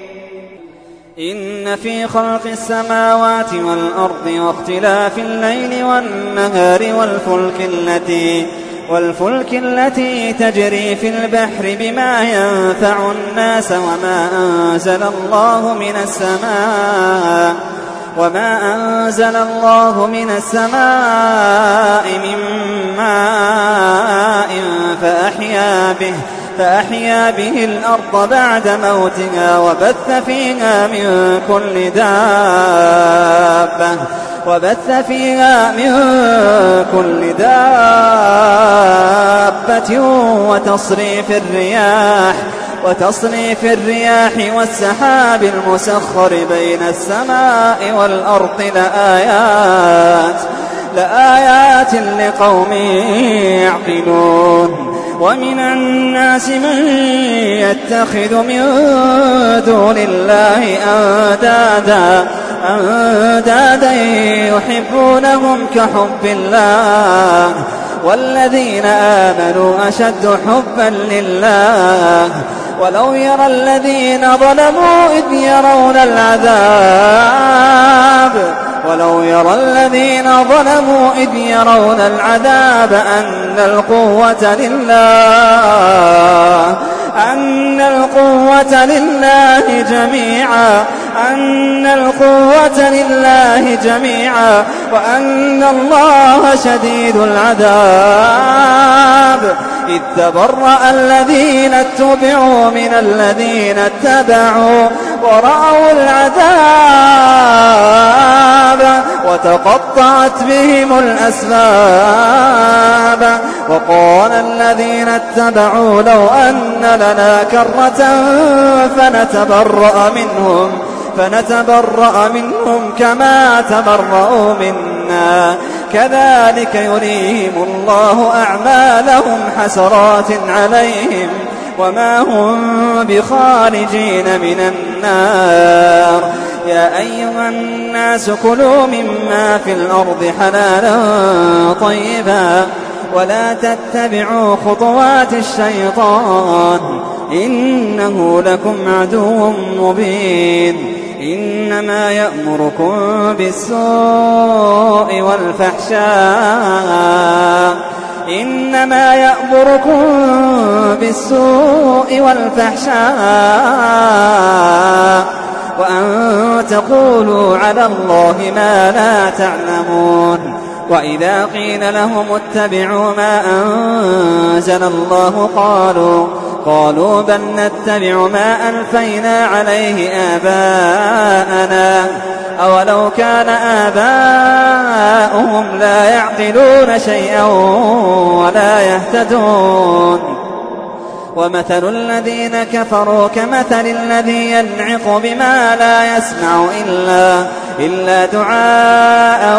إن في خلق السماوات والأرض واختلاف الليل والنهار والفلك التي تجري في البحر بما ينفع الناس وما أنزل الله من السماء من ماء فأحيا به الأرض بعد موتها وبث فيها من كل دابة وتصريف الرياح والسحاب المسخر بين السماء والأرض لآيات لقوم يعقلون ومن الناس من يتخذ من دون الله أندادا يحبونهم كحب الله والذين آمنوا أشد حبا لله ولو يرى الذين ظلموا إذ يرون العذاب أن القوة لله جميعا وأن الله شديد العذاب إذ تبرأ الذين اتبعوا من الذين اتبعوا ورأوا العذاب وتقطعت بهم الأسباب وقال الذين اتبعوا لو أن لنا كرة فنتبرأ منهم كما تبرأوا منا كذلك يريهم الله أعمالهم حسرات عليهم وما هم بخارجين من النار يا أيها الناس كلوا مما في الأرض حلالا طيبا ولا تتبعوا خطوات الشيطان إنه لكم عدو مبين إنما يأمركم بالسوء والفحشاء وأن تقولوا على الله ما لا تعلمون وإذا قيل لهم اتبعوا ما أنزل الله قالوا بل نتبع ما ألفينا عليه آباءنا أولو كان آباؤهم لا يعقلون شيئا ولا يهتدون ومثل الذين كفروا كمثل الذي ينعق بما لا يسمع إلا دعاء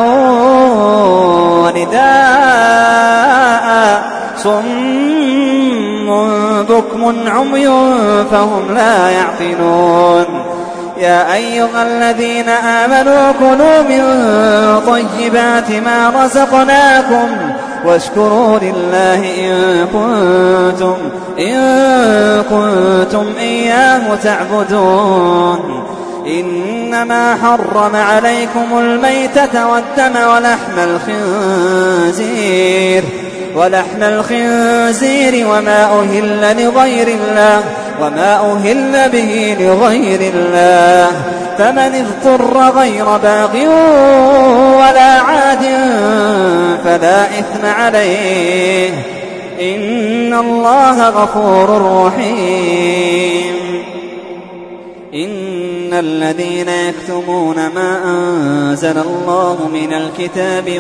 ونداء صم بكم عمي فهم لا يعقلون يا أيها الذين آمنوا كلوا من طيبات ما رزقناكم واشكروا لله إن كنتم إياه تعبدون إنما حرم عليكم الميتة والدم ولحم الخنزير وما أهل به لغير الله فمن اضطر غير باغ ولا عاد فلا إثم عليه إن الله غفور رحيم إن الذين يكتمون ما أنزل الله من الكتاب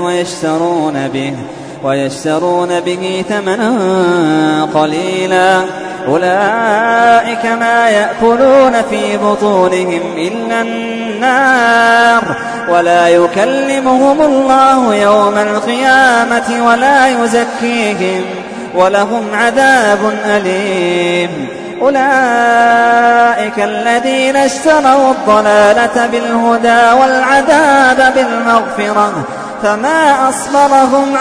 ويشترون به ثمنا قليلا أولئك ما يأكلون في بطونهم إلا النار ولا يكلمهم الله يوم القيامة ولا يزكيهم ولهم عذاب أليم. أولئك الذين اشتروا الضلالة بالهدى والعذاب بالمغفرة فما أصبرهم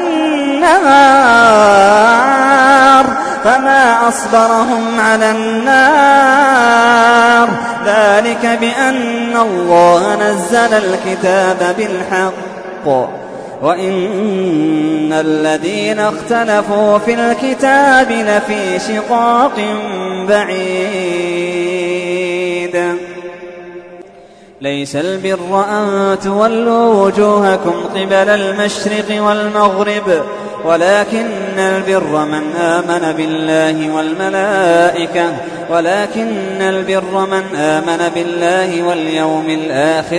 على النار ذلك بأن الله نزل الكتاب بالحق وإن الذين اختلفوا في الكتاب لفي شقاق بعيد. ليس البر أن تولوا وجوهكم قبل المشرق والمغرب ولكن البر من آمن بالله واليوم الآخر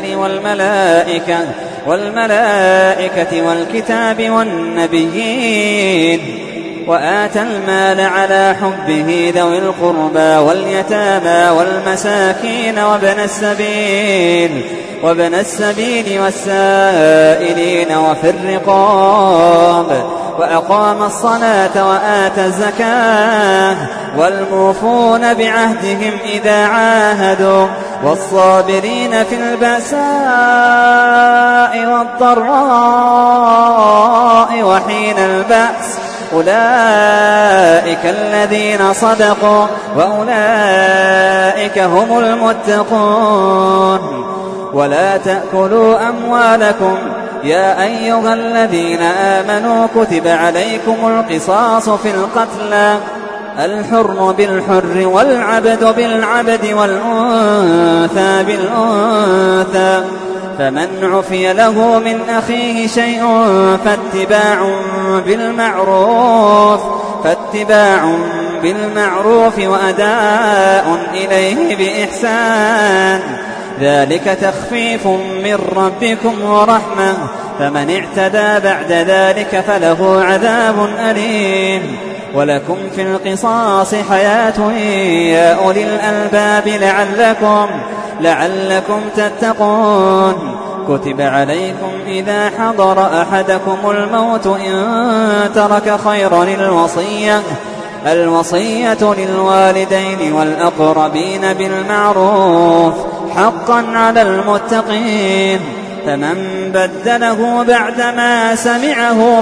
والملائكة والكتاب والنبيين وآتى المال على حبه ذوي القربى واليتامى والمساكين وابن السبيل والسائلين وفي الرقاب وأقام الصلاة وآتى الزكاة والموفون بعهدهم إذا عاهدوا والصابرين في البأساء والضراء وحين البأس أولئك الذين صدقوا وأولئك هم المتقون. ولا تأكلوا أموالكم يا أيها الذين آمنوا كتب عليكم القصاص في القتلى الحر بالحر والعبد بالعبد والأنثى بالأنثى فمن عفي له من أخيه شيء فاتباع بالمعروف وأداء إليه بإحسان ذلك تخفيف من ربكم ورحمة فمن اعتدى بعد ذلك فله عذاب أليم. ولكم في القصاص حياة يا أولي الألباب لعلكم تتقون. كتب عليكم إذا حضر أحدكم الموت إن ترك خيرا الوصية للوالدين والأقربين بالمعروف حقا على المتقين. فمن بدله بعدما سمعه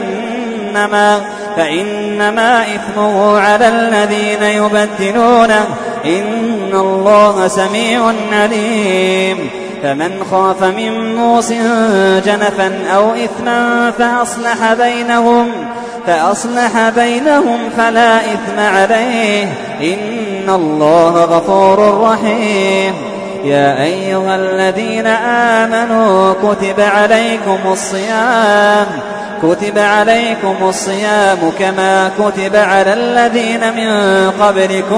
فإنما إثمه على الذين يبدلونه إن الله سميع عليم. فمن خاف من موص جنفا أو إثما فأصلح بينهم فلا إثم عليه إن الله غفور رحيم. يا أيها الذين آمنوا كتب عليكم الصيام كما كتب على الذين من قبلكم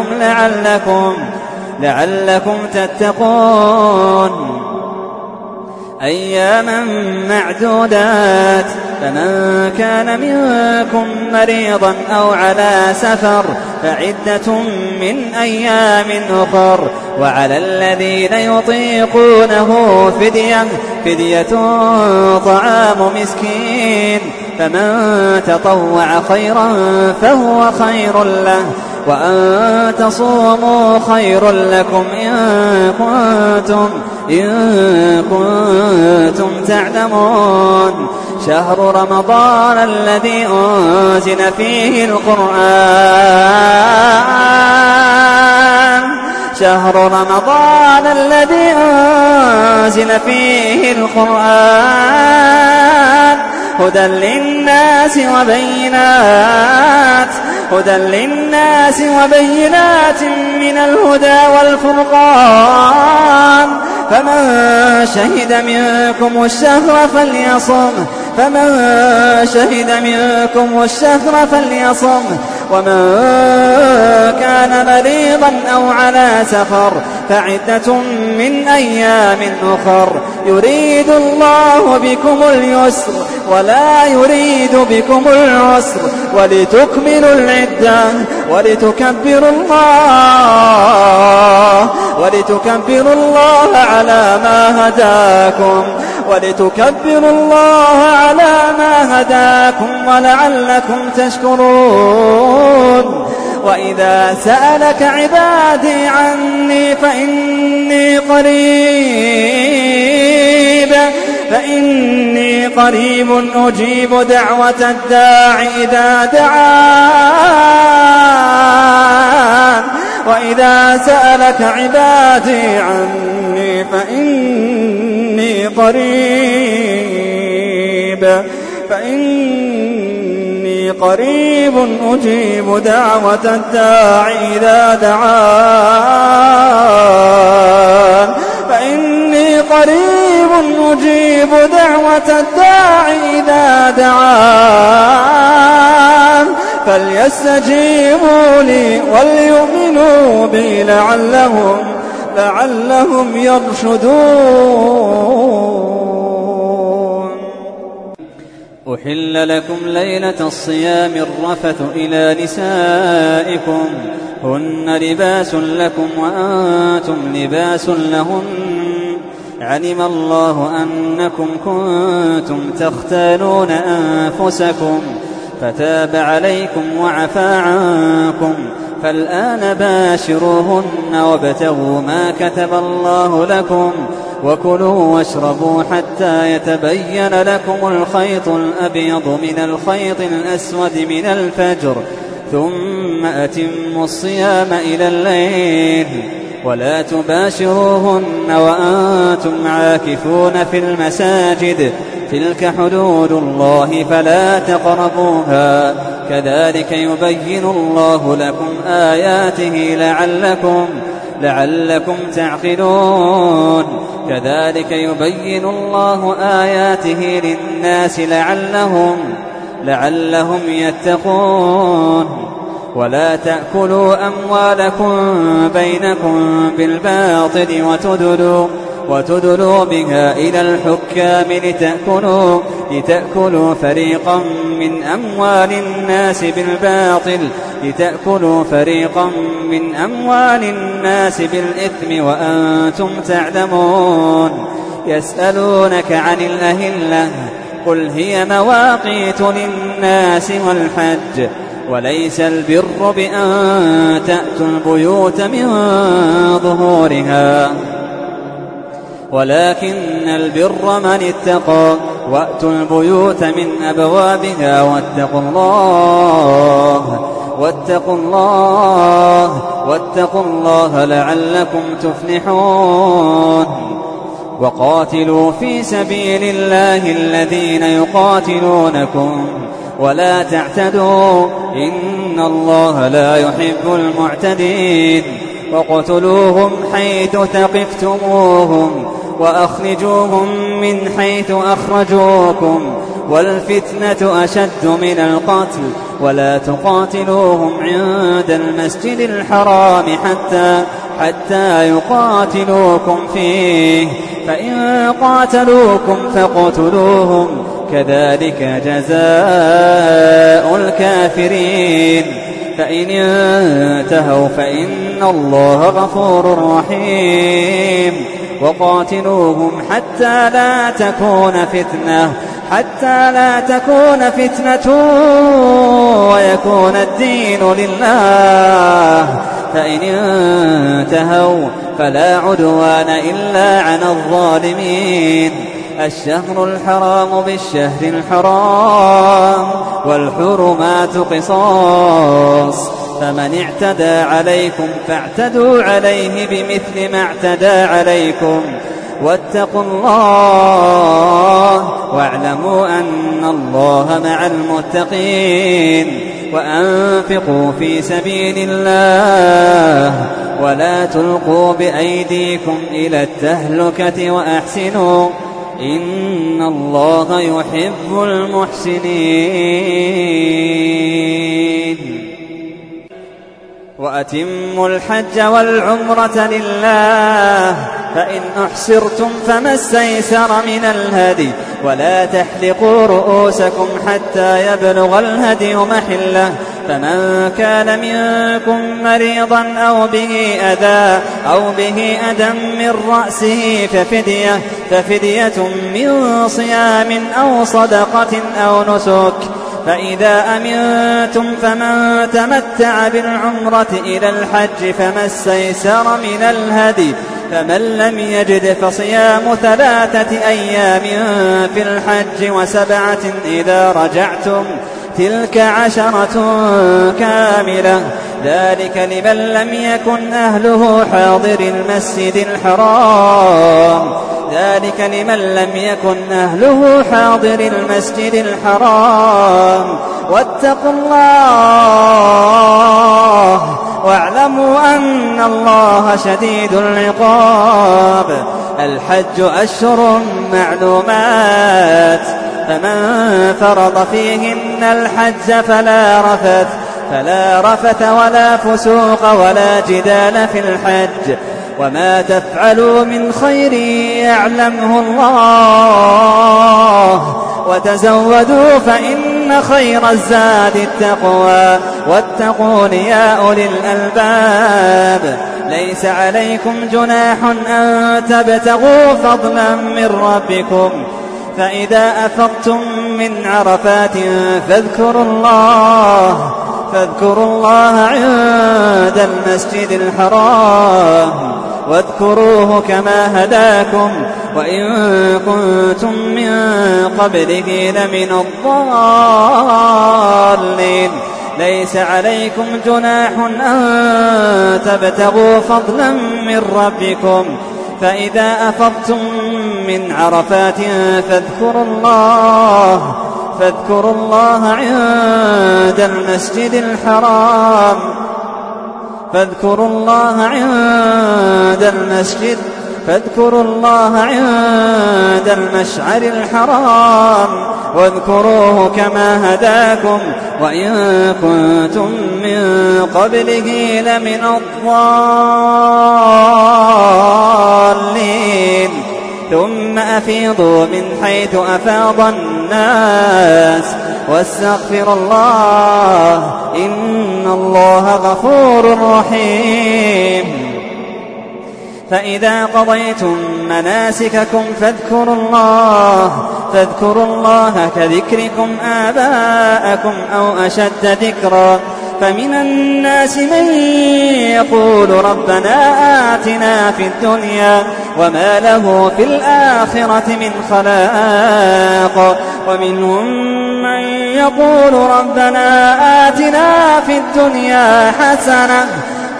لعلكم تتقون. أياما معدودات فمن كان منكم مريضا أو على سفر فعدة من أيام أخر وعلى الذين يطيقونه فدية طعام مسكين فمن تطوع خيرا فهو خير له وأن تصوموا خير لكم إن كنتم تعلمون. شهر رمضان الذي أنزل فيه القرآن هدى للناس وبينات من الهدى والفرقان فمن شهد منكم الشهر فليصم ومن كان مريضا أو على سفر فعدة من أيام أخر يريد الله بكم اليسر ولا يريد بكم العسر ولتكملوا العدة ولتكبروا الله ولتكبروا الله على ما هداكم ولعلكم تشكرون. وإذا سألك عبادي عني فإني قريب أجيب دعوة الداع إذا دعان. وإذا سألك عبادي عني فإني قريب أجيب دعوة الداع إذا دعان. فليستجيبوا لي وليؤمنوا بي لعلهم يرشدون. أحل لكم ليلة الصيام الرفث إلى نسائكم هن لباس لكم وأنتم لباس لهن علم الله أنكم كنتم تختانون أنفسكم فتاب عليكم وعفى عنكم فالآن باشروهن وابتغوا ما كتب الله لكم وكلوا واشربوا حتى يتبين لكم الخيط الأبيض من الخيط الأسود من الفجر ثم أتموا الصيام إلى الليل ولا تباشروهن وأنتم عاكفون في المساجد تلك حدود الله فلا تقربوها كذلك يبين الله لكم آياته لعلكم تعقلون. كذلك يبين الله آياته للناس لعلهم يتقون. ولا تأكلوا أموالكم بينكم بالباطل وتدلوا بها إلى الحكام لتأكلوا فريقا من أموال الناس بالإثم وأنتم تعلمون. يسألونك عن الأهلة قل هي مواقيت للناس والحج وليس البر بأن تأتوا البيوت من ظهورها ولكن البر من اتقى وأتوا البيوت من أبوابها واتقوا الله لعلكم تفلحون. وقاتلوا في سبيل الله الذين يقاتلونكم ولا تعتدوا إن الله لا يحب المعتدين. وقتلوهم حيث ثقفتموهم وأخرجوهم من حيث أخرجوكم والفتنة أشد من القتل ولا تقاتلوهم عند المسجد الحرام حتى يقاتلوكم فيه فإن قاتلوكم فاقتلوهم كذلك جزاء الكافرين. فإن انتهوا فإن الله غفور رحيم. وقاتلوهم حتى لا تكون فتنة ويكون الدين لله. فإن انتهوا فلا عدوان إلا على الظالمين. الشهر الحرام بالشهر الحرام والحرمات قصاص فمن اعتدى عليكم فاعتدوا عليه بمثل ما اعتدى عليكم واتقوا الله واعلموا أن الله مع المتقين. وأنفقوا في سبيل الله ولا تلقوا بأيديكم إلى التهلكة وأحسنوا إن الله يحب المحسنين. وأتموا الحج والعمرة لله فإن أحصرتم فما استيسر من الهدي ولا تحلقوا رؤوسكم حتى يبلغ الهدي محله فمن كان منكم مريضا أو به أذى من رأسه ففدية من صيام أو صدقة أو نسك. فإذا أمنتم فمن تمتع بالعمرة إلى الحج فما استيسر من الهدي، فمن لم يجد فصيام 3 أيام في الحج و7 إذا رجعتم، تلك 10 كاملة، ذلك لمن لم يكن أهله حاضر المسجد الحرام. واتقوا الله واعلموا أن الله شديد العقاب. الحج أشهر معلومات، فمن فرض فيهن الحج فلا رفث ولا فسوق ولا جدال في الحج. وما تفعلوا من خير يعلمه الله، وتزودوا فإن خير الزاد التقوى، واتقون يا أولي الألباب. ليس عليكم جناح أن تبتغوا فضلا من ربكم، فإذا أفضتم من عرفات فاذكروا الله عند المسجد الحرام، واذكروه كما هداكم، وإن كنتم من قبله لمن الضالين. ليس عليكم جناح أن تبتغوا فضلا من ربكم، فإذا أفضتم من عرفات فاذكروا الله عند المسجد الحرام، فاذكروا الله عند المشعر الحرام، واذكروه كما هداكم، وإن كنتم من قبله لمن الضالين. ثم أفيضوا من حيث أفاض الناس واستغفروا الله، إن الله غفور رحيم. فإذا قضيتم مناسككم فاذكروا الله كذكركم آباءكم أو أشد ذكرا. فمن الناس من يقول ربنا آتنا في الدنيا وما له في الآخرة من خلاق، ومنهم من يقول ربنا آتنا في الدنيا حسنة،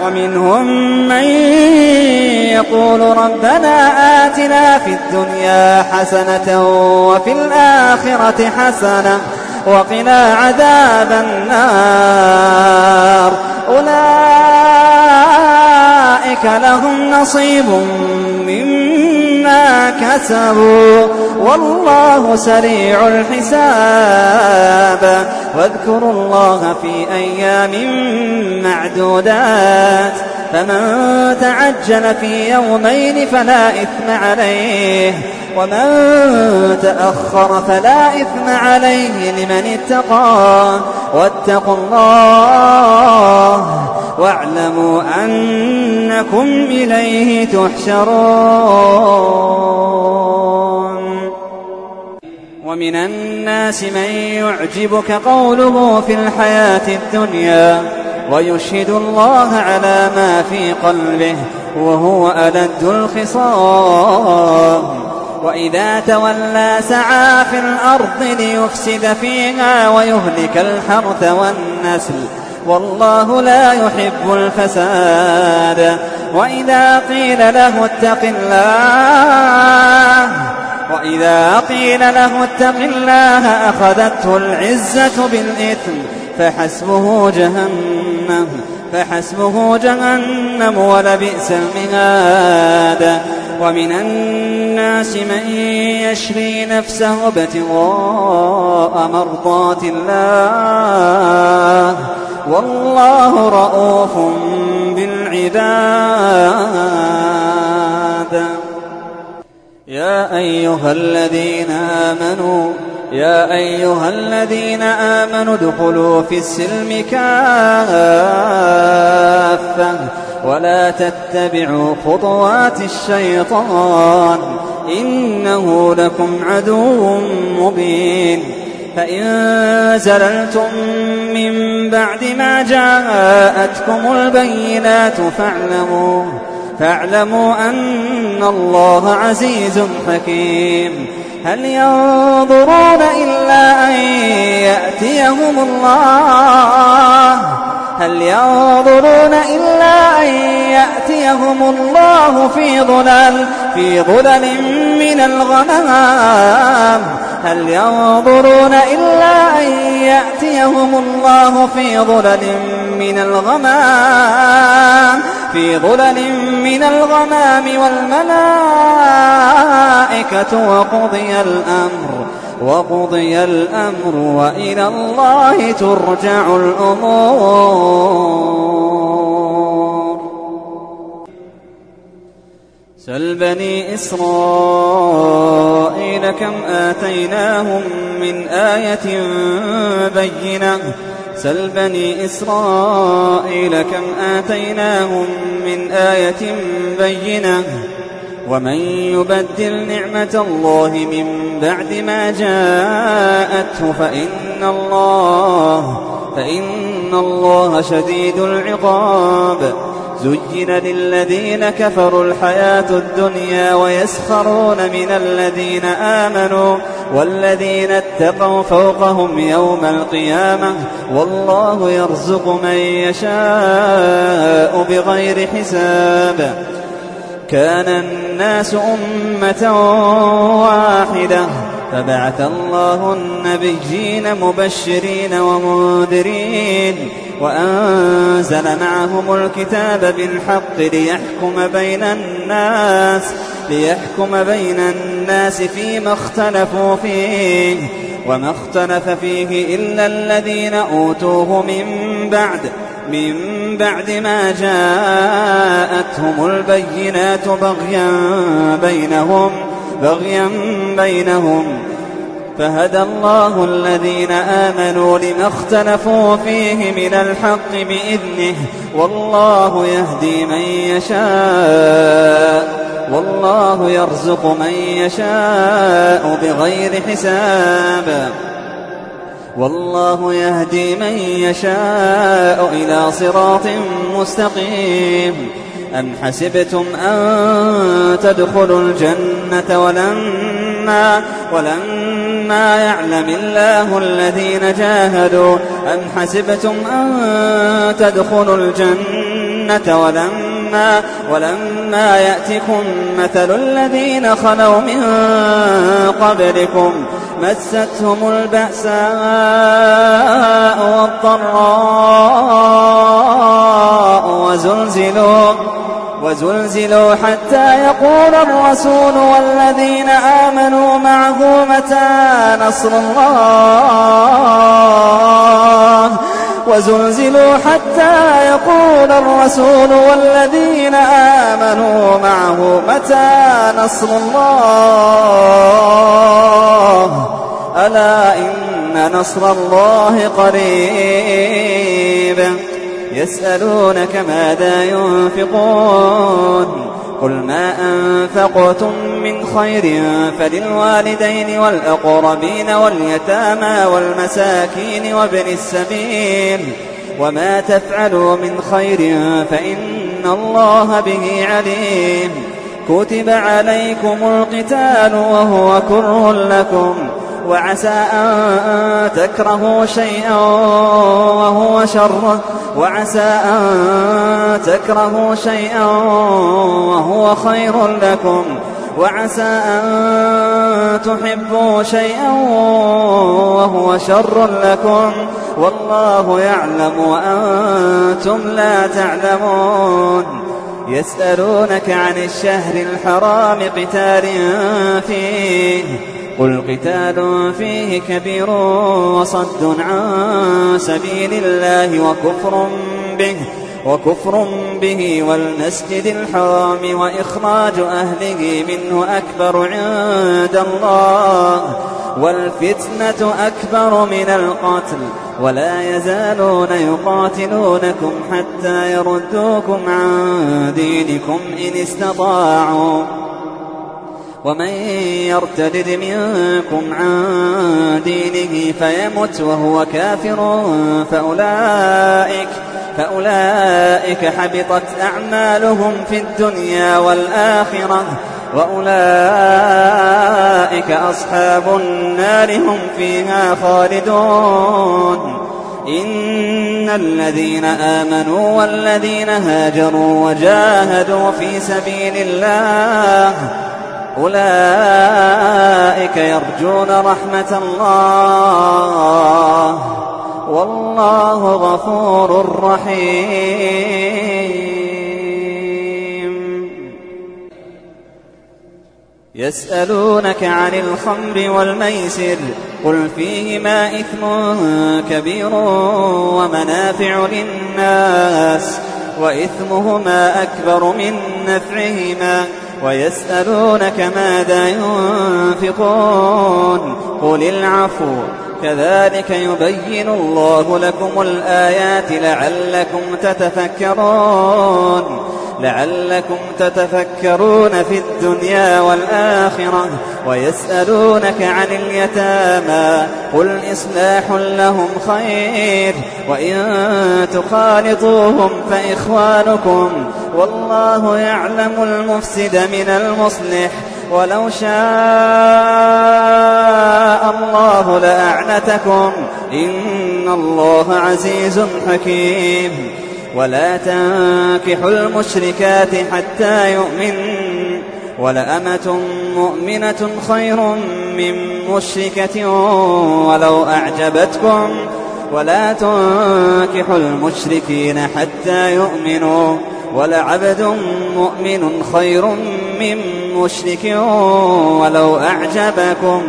وفي الآخرة حسنة وقنا عذاب النار. أولئك لهم نصيب مما كسبوا والله سريع الحساب. واذكروا الله في أيام معدودات، فمن تعجل في يومين فلا إثم عليه، ومن تأخر فلا إثم عليه لمن اتقى. واتقوا الله واعلموا أنكم إليه تحشرون. ومن الناس من يعجبك قوله في الحياة الدنيا ويشهد الله على ما في قلبه وهو ألد الخصام. وإذا تولى سعى في الأرض ليفسد فيها ويهلك الحرث والنسل والله لا يحب الفساد. وإذا قيل له اتق الله أخذته العزة بالإثم فحسبه جهنم ولبئس المهاد. ومن الناس من يشري نفسه ابتغاء مرضات الله والله رؤوف بالعباد. يا أيها الذين آمنوا يا أيها الذين آمنوا ادخلوا في السلم كافة ولا تتبعوا خطوات الشيطان إنه لكم عدو مبين فإن زللتم من بعد ما جاءتكم البينات فاعلموا أن الله عزيز حكيم هل ينظرون إلا أن يأتيهم الله في ظلل من الغمام والملائكة وقضي الأمر وإلى الله ترجع الأمور. سل بني إسرائيل كم آتيناهم من آية بينة ومن يبدل نعمة الله من بعد ما جاءته فإن الله شديد العقاب. زين للذين كفروا الحياة الدنيا ويسخرون من الذين آمنوا والذين اتقوا فوقهم يوم القيامة والله يرزق من يشاء بغير حساب. كان الناس أمة واحدة فبعث الله النبيين مبشرين ومنذرين وأنزل معهم الكتاب بالحق ليحكم بين الناس فيما اختلفوا فيه وما اختلف فيه إلا الذين أوتوه من بعد ما جاءتهم البينات بغيا بينهم فهدى الله الذين آمنوا لما اختلفوا فيه من الحق بإذنه والله يرزق من يشاء بغير حساب. والله يهدي من يشاء إلى صراط مستقيم. أم حسبتم أن تدخلوا الجنة ولما يعلم الله الذين جاهدوا ولما يأتكم مثل الذين خلوا من قبلكم مستهم البأساء والضراء وزلزلوا حتى يقول الرسول والذين آمنوا معه متى نصر الله ألا إن نصر الله قريب. يسألونك ماذا ينفقون قل ما أنفقتم من خير فللوالدين والأقربين واليتامى والمساكين وابن السبيل وما تفعلوا من خير فإن الله به عليم. كتب عليكم القتال وهو كره لكم وعسى أن تكرهوا شيئا وهو خير لكم وعسى أن تحبوا شيئا وهو شر لكم والله يعلم وأنتم لا تعلمون. يسألونك عن الشهر الحرام قتال فيه قل قتال فيه كبير وصد عن سبيل الله وكفر به والمسجد الحرام وإخراج أهله منه أكبر عند الله والفتنة أكبر من القتل ولا يزالون يقاتلونكم حتى يردوكم عن دينكم إن استطاعوا ومن يرتد منكم عن دينه فيمت وهو كافر فأولئك حبطت أعمالهم في الدنيا والآخرة وأولئك أصحاب النار هم فيها خالدون. إن الذين آمنوا والذين هاجروا وجاهدوا في سبيل الله أولئك يرجون رحمة الله والله غفور رحيم. يسألونك عن الخمر والميسر قل فيهما إثم كبير ومنافع للناس وإثمهما أكبر من نفعهما ويسألونك ماذا ينفقون قل العفو كذلك يبين الله لكم الآيات لعلكم تتفكرون في الدنيا والآخرة. ويسألونك عن اليتامى قل إصلاح لهم خير وإن تخالطوهم فإخوانكم والله يعلم المفسد من المصلح ولو شاء الله لأعنتكم إن الله عزيز حكيم. ولا تنكحوا المشركات حتى يؤمنن ولأمة مؤمنة خير من مشركة ولو أعجبتكم ولا تنكحوا المشركين حتى يؤمنوا ولعبد مؤمن خير من مشرك ولو أعجبكم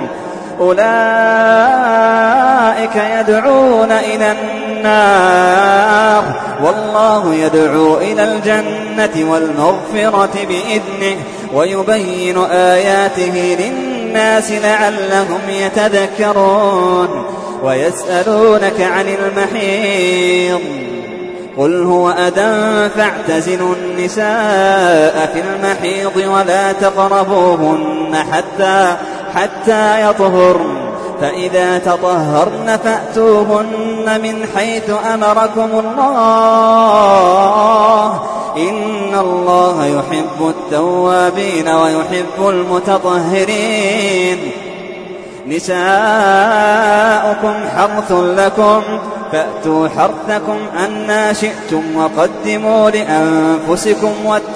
أولئك يدعون إلى النار والله يدعو إلى الجنة والمغفرة بإذنه ويبين آياته للناس لعلهم يتذكرون. ويسألونك عن المحيض قل هو أذى فاعتزلوا النساء في المحيض ولا تقربوهن حتى يطهرن فإذا تطهرن فأتوهن من حيث أمركم الله إن الله يحب التوابين ويحب المتطهرين. نساؤكم حرث لكم فأتوا حرثكم أنى شئتم وقدموا لأنفسكم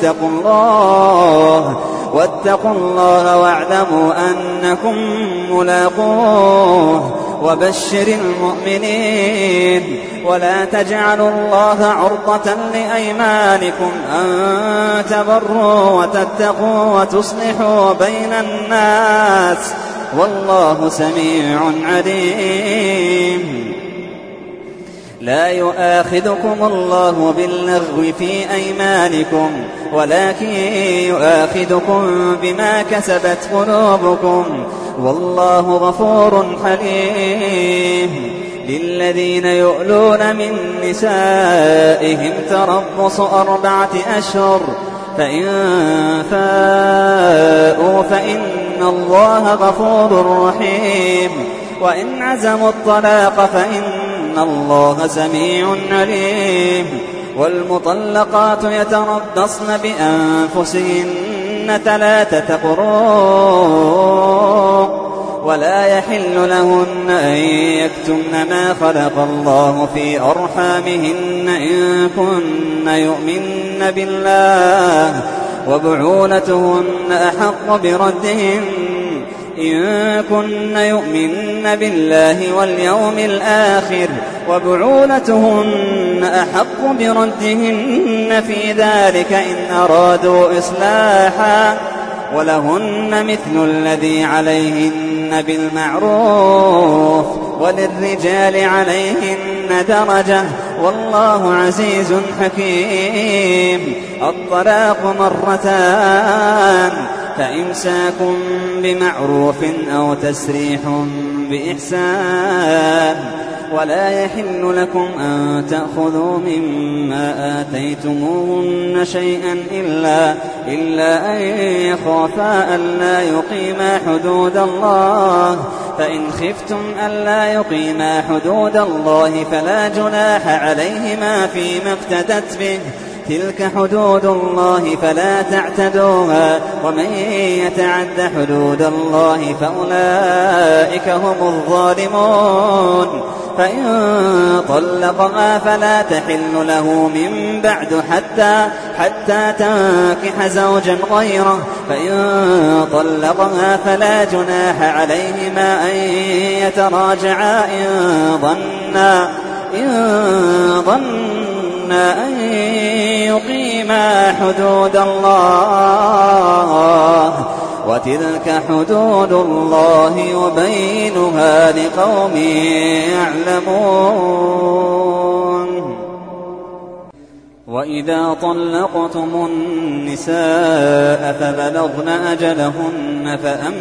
واتقوا الله واعلموا أنكم ملاقوه وبشر المؤمنين. ولا تجعلوا الله عرضة لأيمانكم أن تبروا وتتقوا وتصلحوا بين الناس والله سميع عليم. لا يؤاخذكم الله باللغو في أيمانكم ولكن يؤاخذكم بما كسبت قلوبكم والله غفور حليم. للذين يؤلون من نسائهم تربص 4 أشهر فإن فاءوا فإن الله غفور رحيم. وإن عزموا الطلاق فإن الله سميع عليم. والمطلقات يتربصن بأنفسهن 3 قروء ولا يحل لهن أن يكتمن ما خلق الله في أرحامهن إن كن يؤمن بالله وبعولتهن أحق بردهن إن كن يؤمن بالله واليوم الآخر وبعولتهن أحق بردهن في ذلك إن أرادوا إصلاحا ولهن مثل الذي عليهن بالمعروف وللرجال عليهن درجة والله عزيز حكيم. الطلاق 2 فإمساك بمعروف أو تسريح بإحسان ولا يحل لكم أن تأخذوا مما آتيتموهن شيئا إلا أن يخافا ألا يقيما حدود الله فإن خفتم ألا يقيما حدود الله فلا جناح عليهما فيما افتدت به تلك حدود الله فلا تعتدوها ومن يتعد حدود الله فأولئك هم الظالمون فإن طلقها فلا تحل له من بعد حتى تنكح زوجا غيره فإن طلقها فلا جناح عليهما أن يتراجعا إن ظنا أن يقيما حدود الله وتلك حدود الله يبينها لقوم يعلمون. وإذا طلقتم النساء فبلغن أجلهن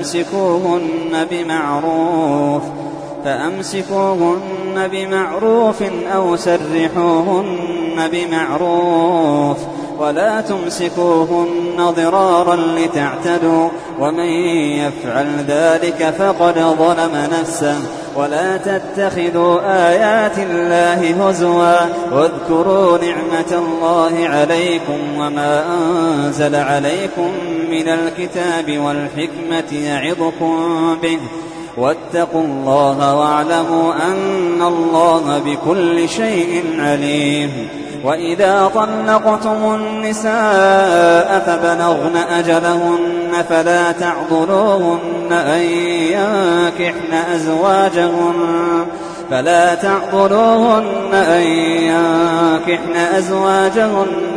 فأمسكوهن بمعروف أو سرحوهن بمعروف ولا تمسكوهن ضرارا لتعتدوا ومن يفعل ذلك فقد ظلم نفسه ولا تتخذوا آيات الله هزوا واذكروا نعمة الله عليكم وما أنزل عليكم من الكتاب والحكمة يعظكم به واتقوا الله واعلموا أن الله بكل شيء عليم. وإذا طلقتم النساء فبلغن أجلهن فلا تعضلوهن أن ينكحن أزواجهن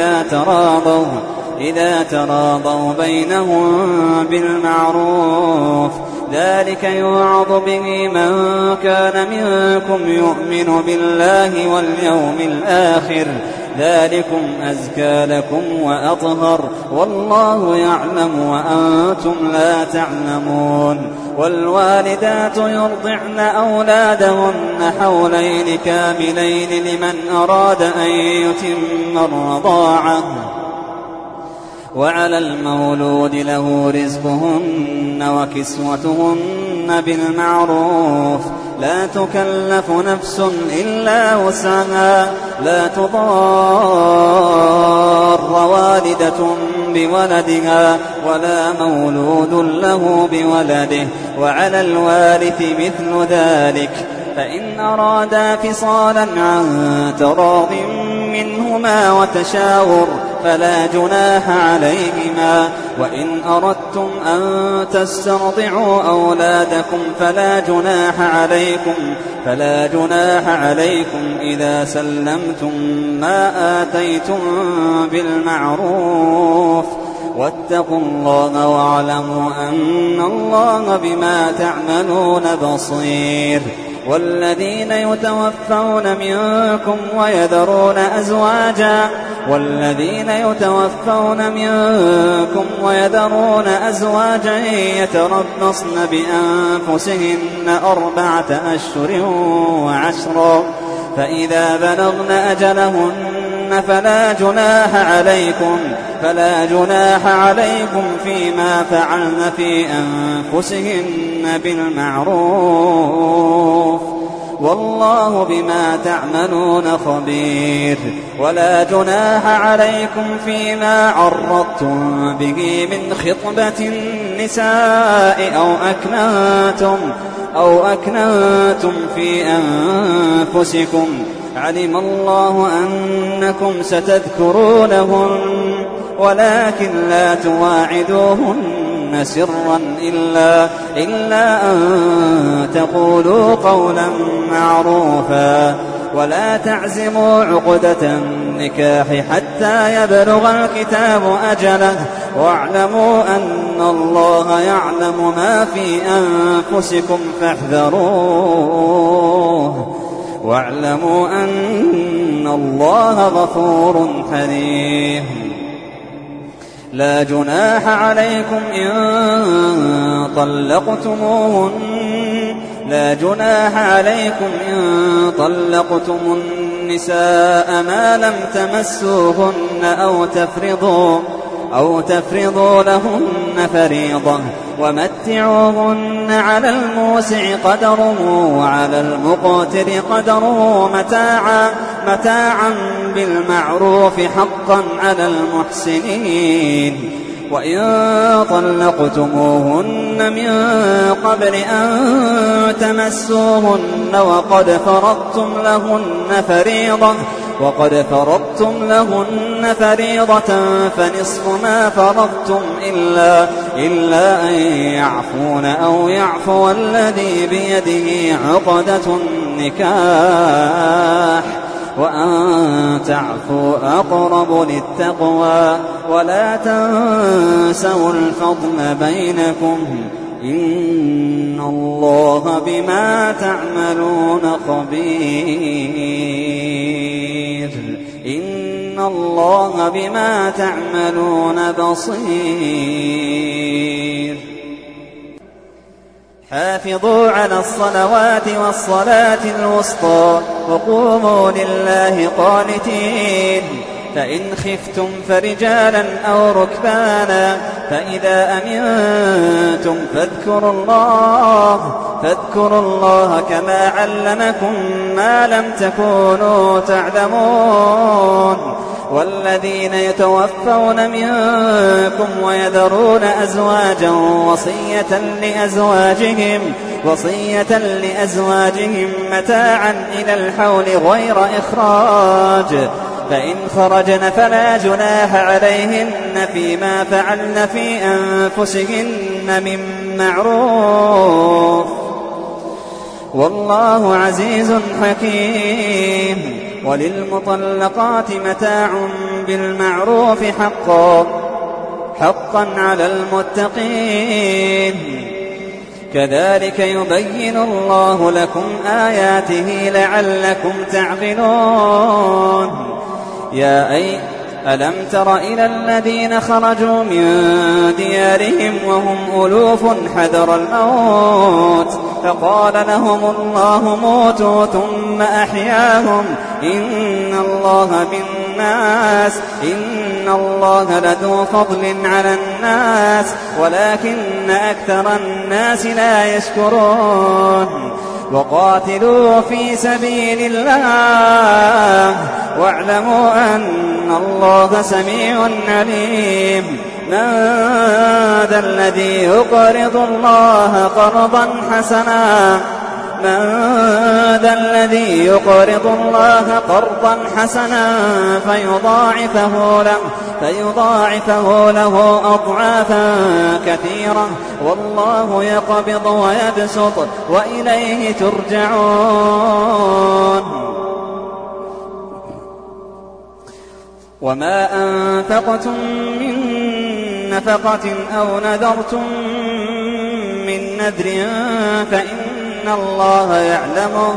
إذا تراضوا بينهم بالمعروف ذلك يوعظ به من كان منكم يؤمن بالله واليوم الآخر ذلكم أزكى لكم وأطهر والله يعلم وأنتم لا تعلمون. والوالدات يرضعن أولادهن حولين كاملين لمن أراد أن يتم الرضاعة وعلى المولود له رزقهن وكسوتهن بالمعروف لا تكلف نفس إلا وسعها لا تضار والدة بولدها ولا مولود له بولده وعلى الوارث مثل ذلك فإن أرادا فصالا عن تراض منهما وتشاور فلا جناح عليهما وإن أردتم أن تسترضعوا أولادكم فلا جناح عليكم إذا سلمتم ما آتيتم بالمعروف واتقوا الله واعلموا أن الله بما تعملون بصير. والذين يتوفون منكم ويذرون أزواجا يتربصن بأنفسهن 4 أشهر وعشرا فإذا بلغن أجلهن فلا جناح عليكم فيما فعلن في أنفسهن بالمعروف والله بما تعملون خبير. ولا جناح عليكم فيما عرضتم به من خطبة النساء أو أكننتم في أنفسكم علم الله أنكم ستذكرونهن ولكن لا تواعدوهن سرا إلا أن تقولوا قولا معروفا ولا تعزموا عقدة النكاح حتى يبلغ الكتاب أجله واعلموا أن الله يعلم ما في أنفسكم فاحذروه واعلموا أن الله غفور حليم. لا جناح عليكم إن طلقتم النساء ما لم تمسوهن أو تفرضوا لهن فريضة ومتعوهن على الموسع قدره وعلى المقتر قدره متاعا بالمعروف حقا على المحسنين. وإن طلقتموهن من قبل أن تمسوهن وقد فرضتم لهن فريضة فنصف ما فرضتم إلا أن يعفون أو يعفو الذي بيده عقدة النكاح وأن تعفوا أقرب للتقوى ولا تنسوا الفضل بينكم إن الله بما تعملون خبير. إن الله بما تعملون بصير. حافظوا على الصلوات والصلاة الوسطى وقوموا لله قانتين. فإن خفتم فرجالا أو ركبانا فإذا أمنتم فاذكروا الله كما علمكم ما لم تكونوا تعلمون. والذين يتوفون منكم ويذرون أزواجا وصية لأزواجهم متاعا إلى الحول غير إخراج فإن خرجن فلا جناح عليهن فيما فعلن في أنفسهن من معروف والله عزيز حكيم. وللمطلقات متاع بالمعروف حقا على المتقين. كذلك يبين الله لكم آياته لعلكم تعقلون. ألم تر إلى الذين خرجوا من ديارهم وهم ألوف حذر الموت فقال لهم الله موتوا ثم أحياهم إن الله لذو فضل على الناس ولكن أكثر الناس لا يشكرون. وقاتلوا في سبيل الله واعلموا أن الله سميع عليم. من ذا الذي يقرض الله قرضا حسنا فيضاعفه له أضعافا كثيرة والله يقبض ويبسط وإليه ترجعون. وما أنفقتم من نفقة أو نذرتم من نذر فإن الله يعلمه.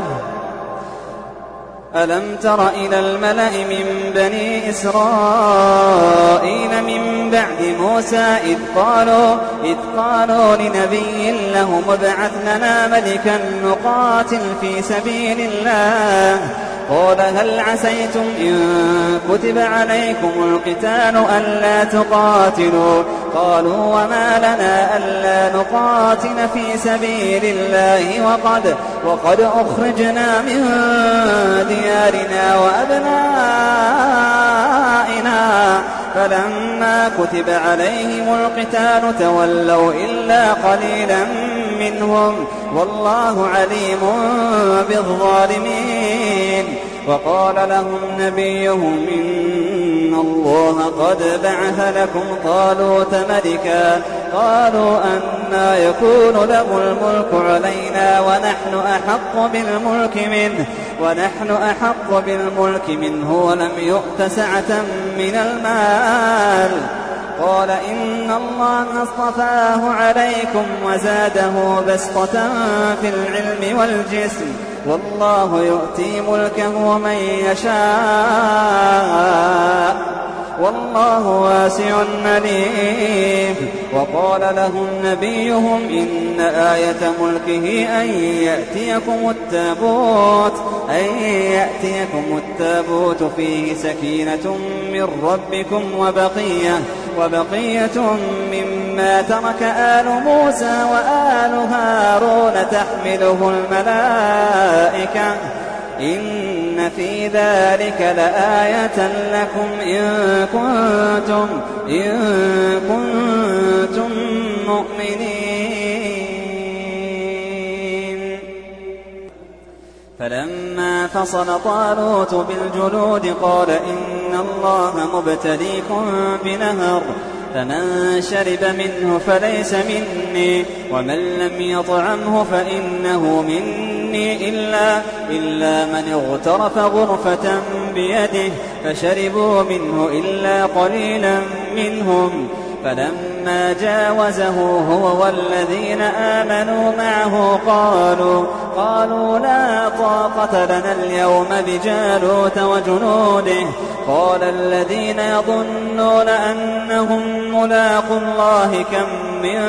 ألم تر إلى الملأ من بني إسرائيل من بعد موسى إذ قالوا لنبي لهم ابعث لنا ملكا نقاتل في سبيل الله قال هل عسيتم إن كتب عليكم القتال ألا تقاتلوا قالوا وما لنا ألا نقاتل في سبيل الله وقد أخرجنا من ديارنا وأبنائنا فلما كتب عليهم القتال تولوا إلا قليلا منهم والله عليم بالظالمين. وقال لهم نبيهم إن الله قد بعث لكم طالوت ملكا قالوا أنى يكون له الملك علينا ونحن أحق بالملك منه ولم يؤت سعة من المال قال إن الله اصطفاه عليكم وزاده بسطة في العلم والجسم والله يؤتي ملكه من يشاء والله واسع عليم. وقال لهم نبيهم إن آية ملكه أن يأتيكم التابوت فيه سكينة من ربكم وبقية مما ترك آل موسى وآل هارون تحمله الملائكة إن في ذلك لآية لكم إن كنتم مؤمنين. فلما فصل طالوت بالجنود قال إن الله مبتليكم بنهر فمن شرب منه فليس مني ومن لم يطعمه فإنه مني إلا من اغترف غرفة بيده فشربوا منه إلا قليلا منهم. فلما جاوزه هو والذين آمنوا معه قالوا لا طاقة لنا اليوم بجالوت وجنوده. قال الذين يظنون أنهم ملاقو الله كم من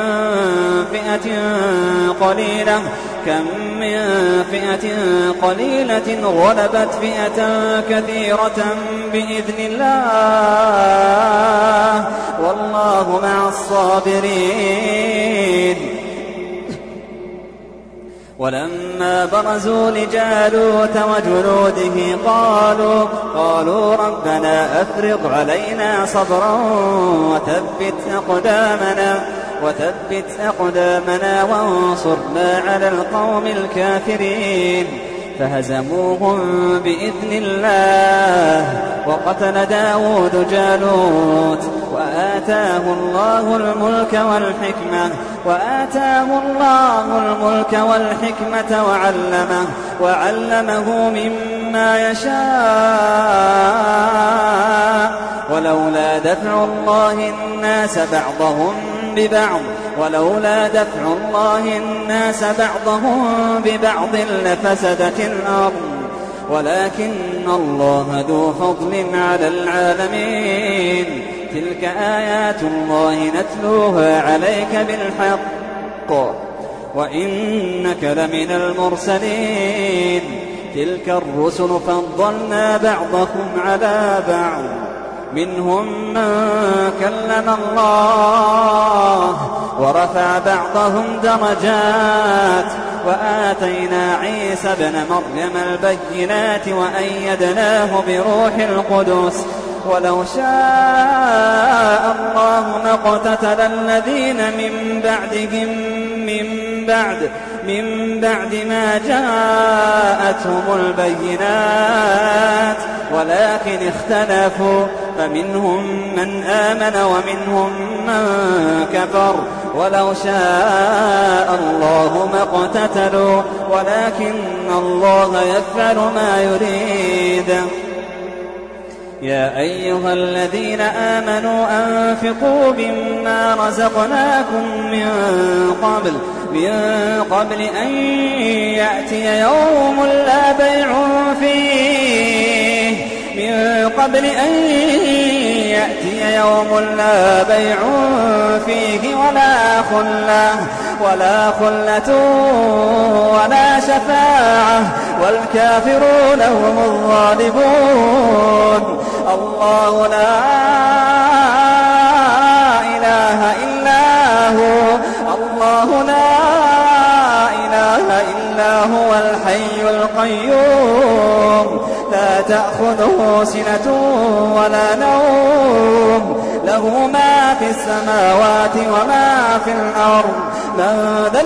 فئة قليلة غلبت فئة كثيرة بإذن الله والله مع الصابرين. ولما برزوا لجالوت وجنوده قالوا ربنا أفرغ علينا صبرا وثبت أقدامنا وانصرنا على القوم الكافرين. فهزموهم بإذن الله وقتل داود جالوت وآتاه الله الملك والحكمة وعلمه مما يشاء. ولولا دفع الله الناس بعضهم ببعض لفسدت الأرض ولكن الله ذو فضل على العالمين. تلك آيات الله نتلوها عليك بالحق وإنك لمن المرسلين. تلك الرسل فضلنا بعضكم على بعض منهم من كلم الله ورفع بعضهم درجات وآتينا عيسى ابن مريم البينات وأيدناه بروح القدس. ولو شاء الله ما اقتتل الذين من بعد ما جاءتهم البينات ولكن اختلفوا فمنهم من آمن ومنهم من كفر. ولو شاء الله ما اقتتلوا ولكن الله يفعل ما يريد. يا أيها الذين آمنوا أنفقوا مما رزقناكم من قبل أن يأتي يوم لا بيع فيه ولا خلة ولا شفاعة والكافرون هم الظالمون. الله لا إله إلا هو الحي القيوم لا تأخذه سنة ولا نوم له ما في السماوات وما في الأرض. من ذا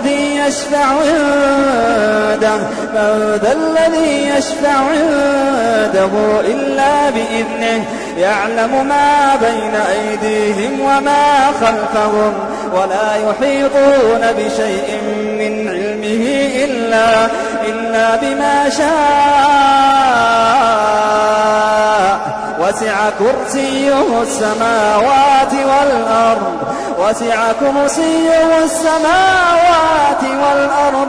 الذي يشفع عنده إلا بإذنه يعلم ما بين أيديهم وما خلفهم ولا يحيطون بشيء من علمه إلا بما شاء وسع كرسيه السماوات والأرض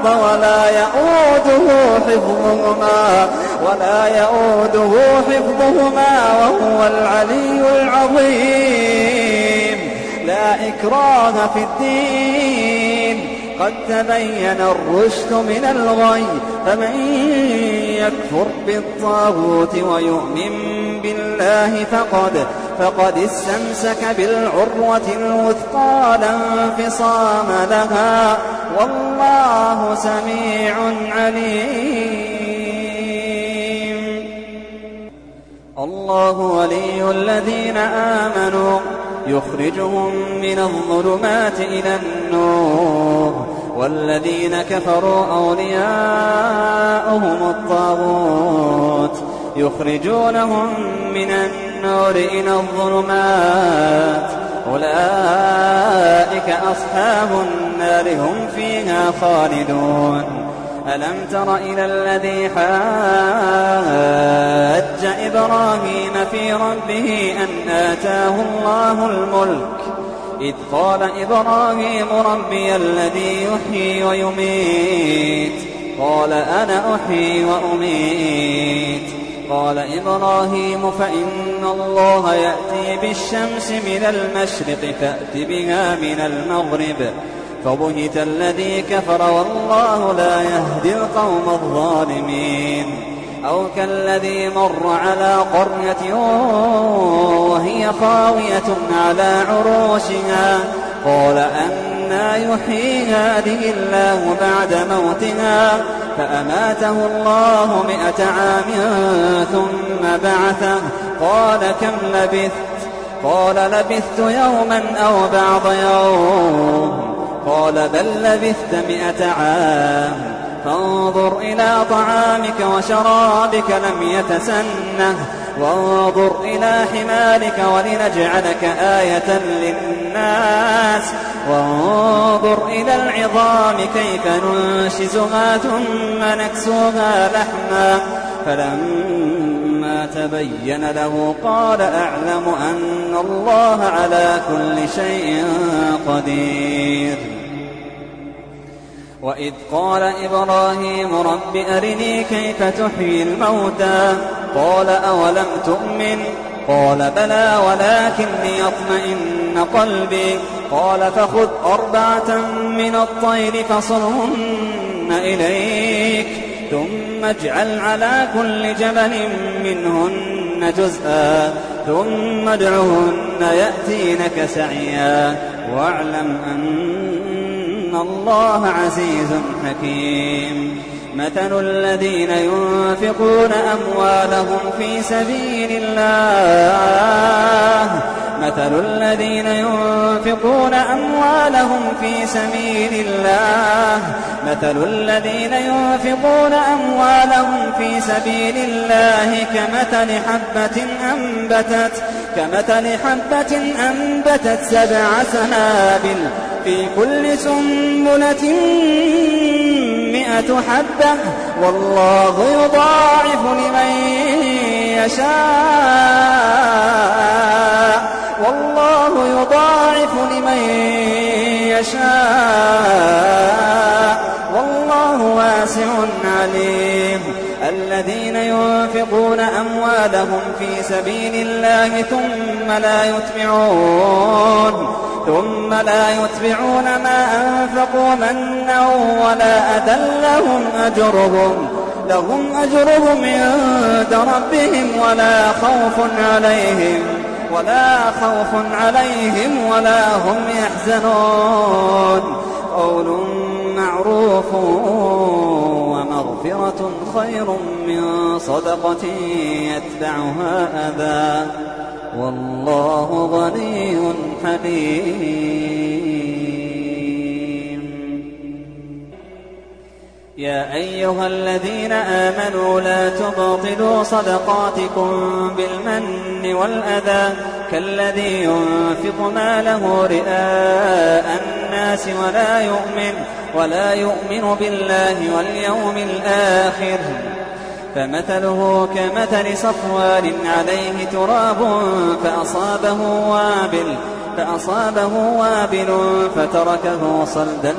ولا يؤوده حفظهما وهو العلي العظيم. لا إكراه في الدين، قد تبين الرشد من الغي، فمن يكفر بالطاغوت ويؤمن بالله فقد استمسك بالعروة الوثقى لا انفصام لها، والله سميع عليم. الله ولي الذين آمنوا يخرجهم من الظلمات إلى النور، والذين كفروا أولياؤهم الطاغوت يخرجونهم من النور إلى الظلمات، أولئك أصحاب النار هم فيها خالدون. ألم تر إلى الذي حاج إبراهيم في ربه أن آتاه الله الملك، إذ قال إبراهيم ربي الذي يحيي ويميت، قال أنا أحيي وأميت. قال إبراهيم فإن الله يأتي بالشمس من المشرق فأت بها من المغرب، فبهت الذي كفر والله لا يهدي القوم الظالمين. أو كالذي مر على قرية وهي خاوية على عروشها، قال أنى يحيي هذه الله بعد موتها، فأماته الله 100 عام ثم بعثه، قال كم لبثت؟ قال لبثت يوما أو بعض يوم، قال بل لبثت 100 عام. فانظر إلى طعامك وشرابك لم يتسنه، وانظر إلى حمارك ولنجعلك آية للناس، وانظر إلى العظام كيف ننشزها ثم نكسوها لحما. فلما تبين له قال أعلم أن الله على كل شيء قدير. وإذ قال إبراهيم رب أرني كيف تحيي الموتى، قال أولم تؤمن؟ قال بلى ولكن ليطمئن قلبي. قال فخذ 4 من الطير فصرهن إليك، ثم اجعل على كل جبل منهن جزءا، ثم ادعهن يأتينك سعيا، واعلم أن الله عزيز حكيم. مثل الذين ينفقون أموالهم في سبيل الله مثل الذين ينفقون أموالهم في سبيل الله كمثل حبة أنبتت 7 سنابل في كل سنبلة 100 حبة، والله يضاعف لمن يشاء والله واسع عليم. الذين ينفقون أموالهم في سبيل الله ثم لا يتبعون ما أنفقوا منا ولا أذى لهم أجرهم عند ربهم ولا خوف عليهم ولا هم يحزنون. قول معروف ومغفرة خير من صدقة يتبعها أذى، والله غني حليم. يا أيها الذين آمنوا لا تبطلوا صدقاتكم بالمن والأذى كالذي ينفق ماله رئاء الناس ولا يؤمن بالله واليوم الآخر، فمثله كمثل صفوان عليه تراب فأصابه وابل فتركه صلدا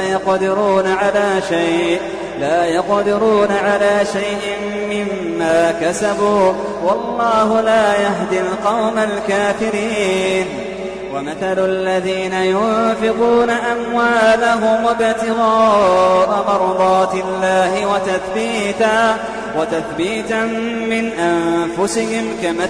لا يقدرون على شيء مما كسبوا والله لا يهدي القوم الكافرين. ومثل الذين ينفقون أموالهم ابتغاء مرضات الله وتثبيتا من أنفسهم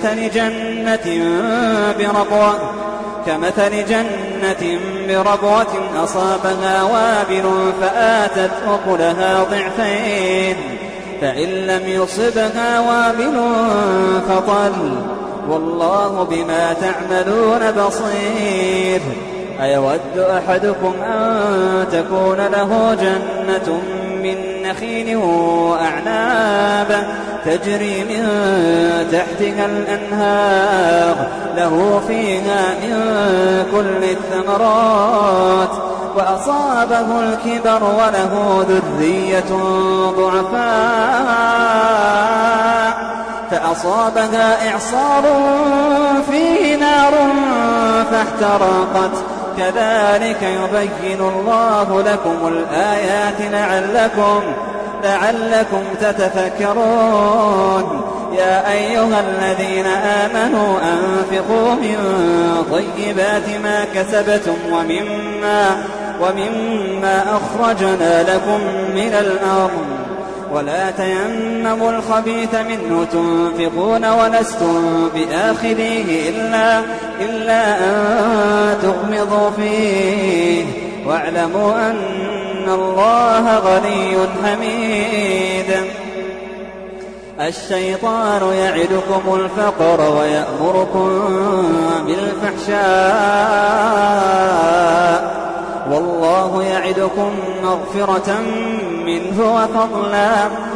كمثل جنة بربوة أصابها وابل فآتت أكلها ضعفين فإن لم يصبها وابل فطل والله بما تعملون بصير. أيود أحدكم أن تكون له جنة من نخيل وأعناب تجري من تحتها الأنهار له فيها من كل الثمرات وأصابه الكبر وله ذرية ضعفاء فأصابها إعصار فيه نار فاحترقت كذلك يبين الله لكم الآيات لعلكم تتفكرون. يا أيها الذين آمنوا أنفقوا من طيبات ما كسبتم ومما أخرجنا لكم من الأرض ولا تيمموا الخبيث منه تنفقون ولستم بآخذيه إلا أن تغمضوا فيه واعلموا أن الله غني حميد. الشيطان يعدكم الفقر ويأمركم بالفحشاء والله يعدكم مغفرة منه وفضلا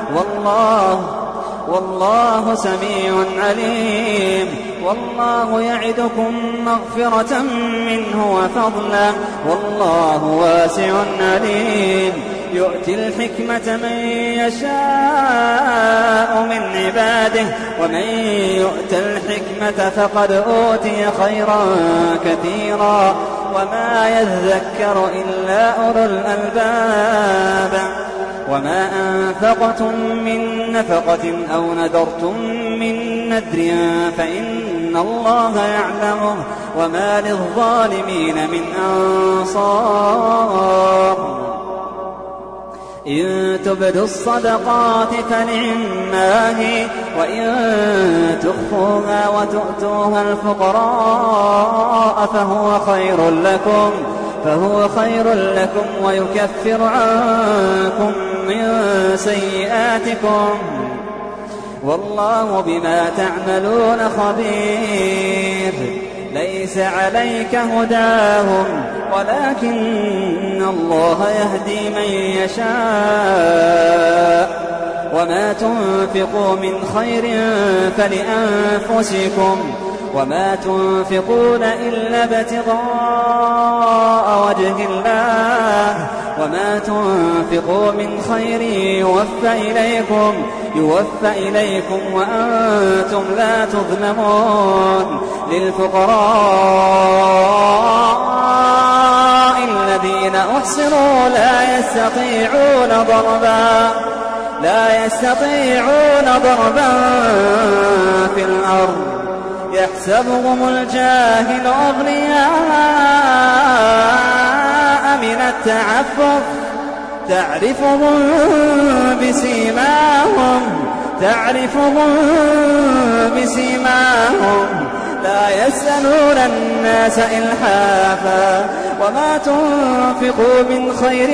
والله سميع عليم. والله يعدكم مغفرة منه وفضلا والله واسع عليم. يؤتي الحكمة من يشاء من عباده ومن يؤت الحكمة فقد أوتي خيرا كثيرا وما يذكر إلا أولو الألباب. وما أنفقتم من نفقة أو نذرتم من نذر فإن الله يعلمه وما للظالمين من أنصار. إن تبدوا الصدقات فنعما هي وإن تخفوها وتؤتوها الفقراء فهو خير لكم ويكفر عنكم من سيئاتكم والله بما تعملون خبير. ليس عليك هداهم ولكن الله يهدي من يشاء وما تنفقوا من خير فلأنفسكم وما تنفقون إلا ابتغاء وجه الله وما تنفقوا من خير يوفى إليكم وأنتم لا تظلمون. للفقراء الذين أحصروا لا يستطيعون ضربا في الأرض يحسبهم الجاهل أغنياء من التعفف تعرفهم بسيماهم لا يسألون الناس إلحافا وما تنفقوا من خير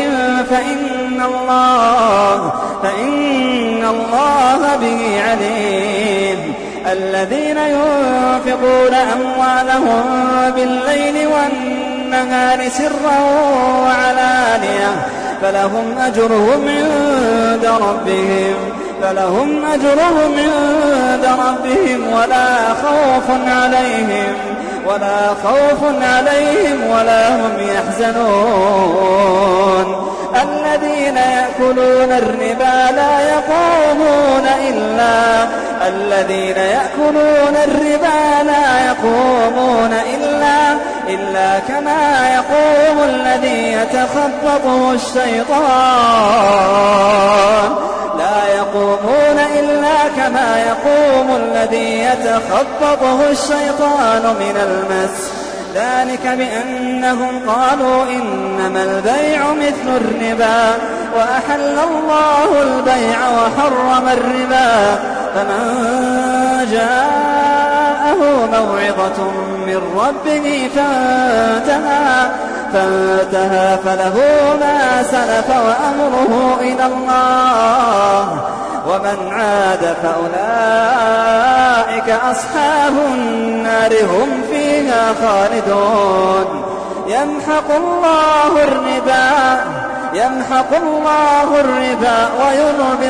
فإن الله به عليم. الذين ينفقون أموالهم بالليل والنهار سرا وعلانية فلهم أجرهم عند ربهم ولا خوف عليهم ولا هم يحزنون. الذين يأكلون الربا لا يقومون إلا كما يقوم الذي يتخبطه الشيطان لا يقومون إلا كما يقوم الذي يتخبطه الشيطان من المس ذلك بأنهم قالوا إنما البيع مثل الربا وأحل الله البيع وحرم الربا فمن جاءه موعظة من ربه فانتهى فله ما سلف وأمره إلى الله ومن عاد فأولئك أصحاب النار هم فيها خالدون يمحق الله الربا ويربي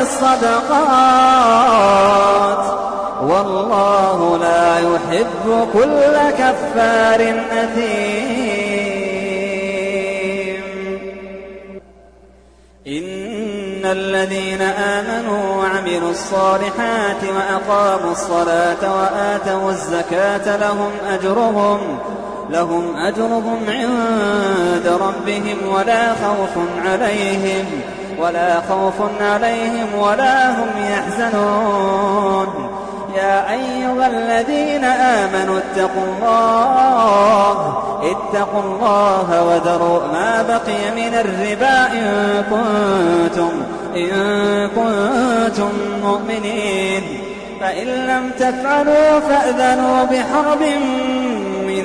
الصدقات والله لا يحب كل كفار أثيم إن الذين آمنوا وعملوا الصالحات وأقاموا الصلاة وآتوا الزكاة لهم أجرهم عند ربهم ولا خوف عليهم ولا هم يحزنون يا أيها الذين آمنوا اتقوا الله وذروا ما بقي من الربا إن كنتم مؤمنين فإن لم تفعلوا فأذنوا بحرب من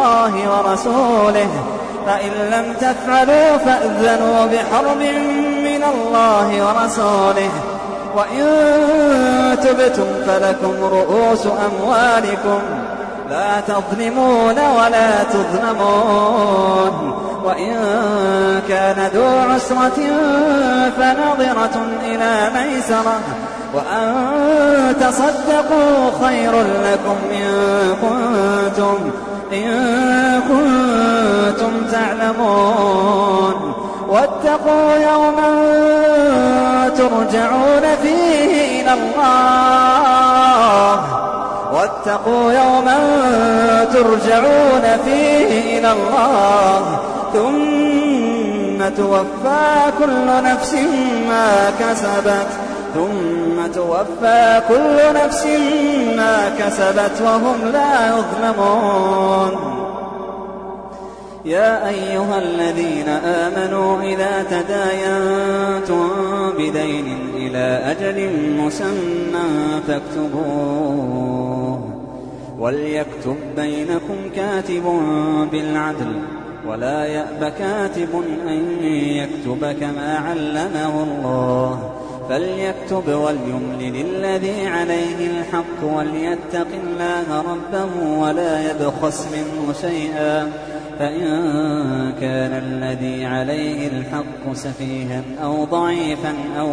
الله ورسوله وإن تبتم فلكم رؤوس أموالكم لا تظلمون ولا تظلمون وإن كان ذو عسرة فنظرة إلى ميسرة وأن تصدقوا خير لكم إن كنتم تعلمون واتقوا يوما ترجعون فيه إلى الله ثم توفى كل نفس ما كسبت وهم لا يظلمون يا أيها الذين آمنوا إذا تداينتم بدين إلى أجل مسمى فاكتبوه وليكتب بينكم كاتب بالعدل ولا يأب كاتب أن يكتب كما علمه الله فليكتب وليملل الذي عليه الحق وليتق الله ربه ولا يبخس منه شيئا فإن كان الذي عليه الحق سفيها أو ضعيفا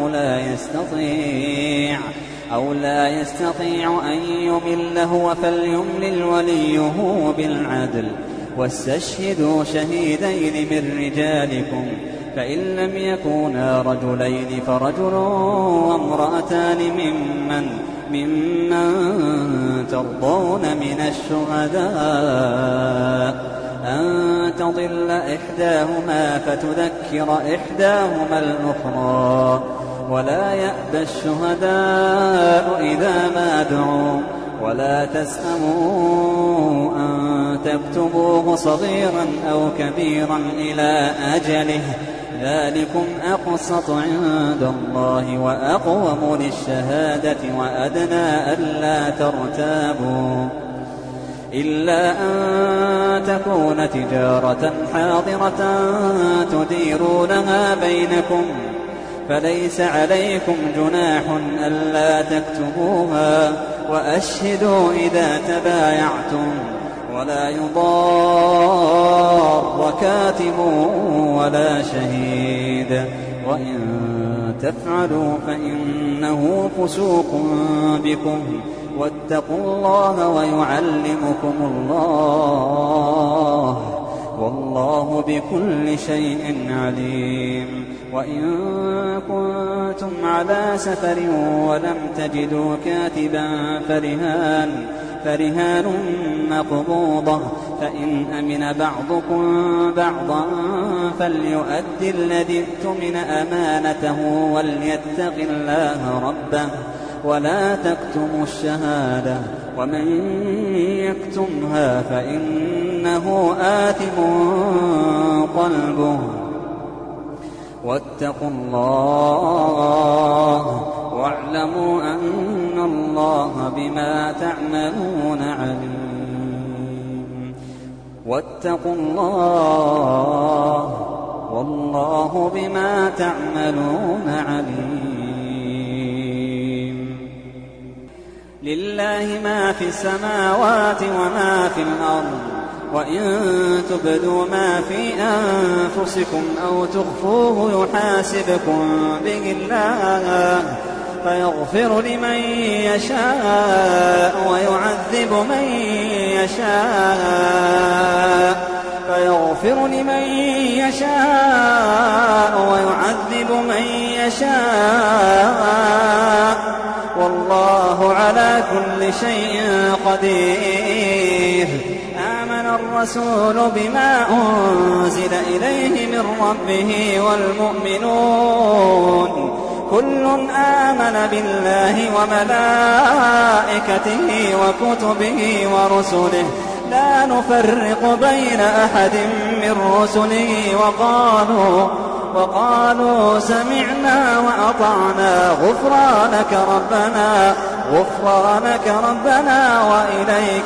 أو لا يستطيع أن يمل هو فليملل وليه بالعدل واستشهدوا شهيدين من رجالكم فإن لم يكونا رجلين فرجل وامرأتان ممن ترضون من الشهداء أن تضل إحداهما فتذكر إحداهما الأخرى ولا يأبى الشهداء إذا ما دعوا ولا تسأموا أن تكتبوه صغيرا أو كبيرا إلى أجله ذلكم أقسط عند الله وأقوم للشهادة وأدنى ألا ترتابوا إلا أن تكون تجارة حاضرة تديرونها بينكم فليس عليكم جناح ألا تكتبوها وأشهدوا إذا تبايعتم ولا يضار كاتب ولا شهيد وإن تفعلوا فإنه فسوق بكم واتقوا الله ويعلمكم الله والله بكل شيء عليم. وإن كنتم على سفر ولم تجدوا كاتبا فرهان مقبوضة، فإن أمن بعضكم بعضا فليؤدي الذي اؤتمن أمانته وليتق الله ربه ولا تكتموا الشهادة، ومن يكتمها فإنه آثم قلبه. واتقوا الله واعلموا أن الله بما تعملون عليم. واتقوا الله والله بما تعملون عليم. لله ما في السماوات وما في الأرض، وإن تبدوا ما في أنفسكم أو تخفوه يحاسبكم به الله فيغفر لمن يشاء ويعذب من يشاء والله على كل شيء قدير. آمن الرسول بما أنزل إليه من ربه والمؤمنون كل آمن بالله وملائكته وكتبه ورسله لا نفرق بين أحد من رسله وقالوا سمعنا وأطعنا غفرانك ربنا وإليك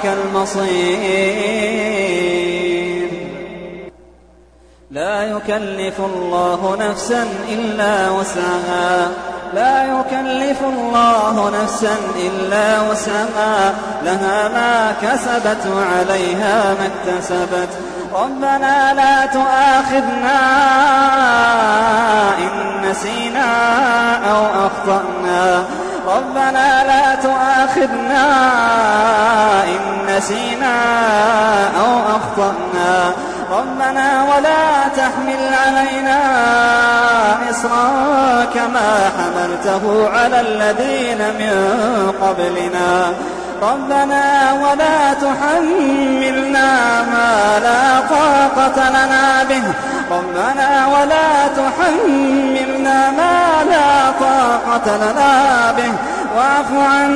المصير. لا يكلف الله نفسا إلا وسعها لها ما كسبت وعليها ما اكتسبت. ربنا لا تؤاخذنا إن نسينا أو أخطأنا ربنا ولا تحمل علينا إصرا كما حملته على الذين من قبلنا ربنا ولا تحملنا ما لا طاقة لنا به واعف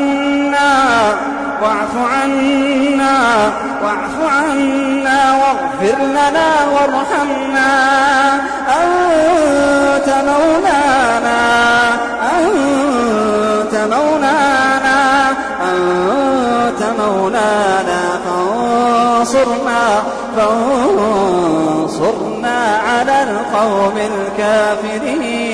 عنا واغفر لنا وارحمنا أنت مولانا فانصرنا على القوم الكافرين.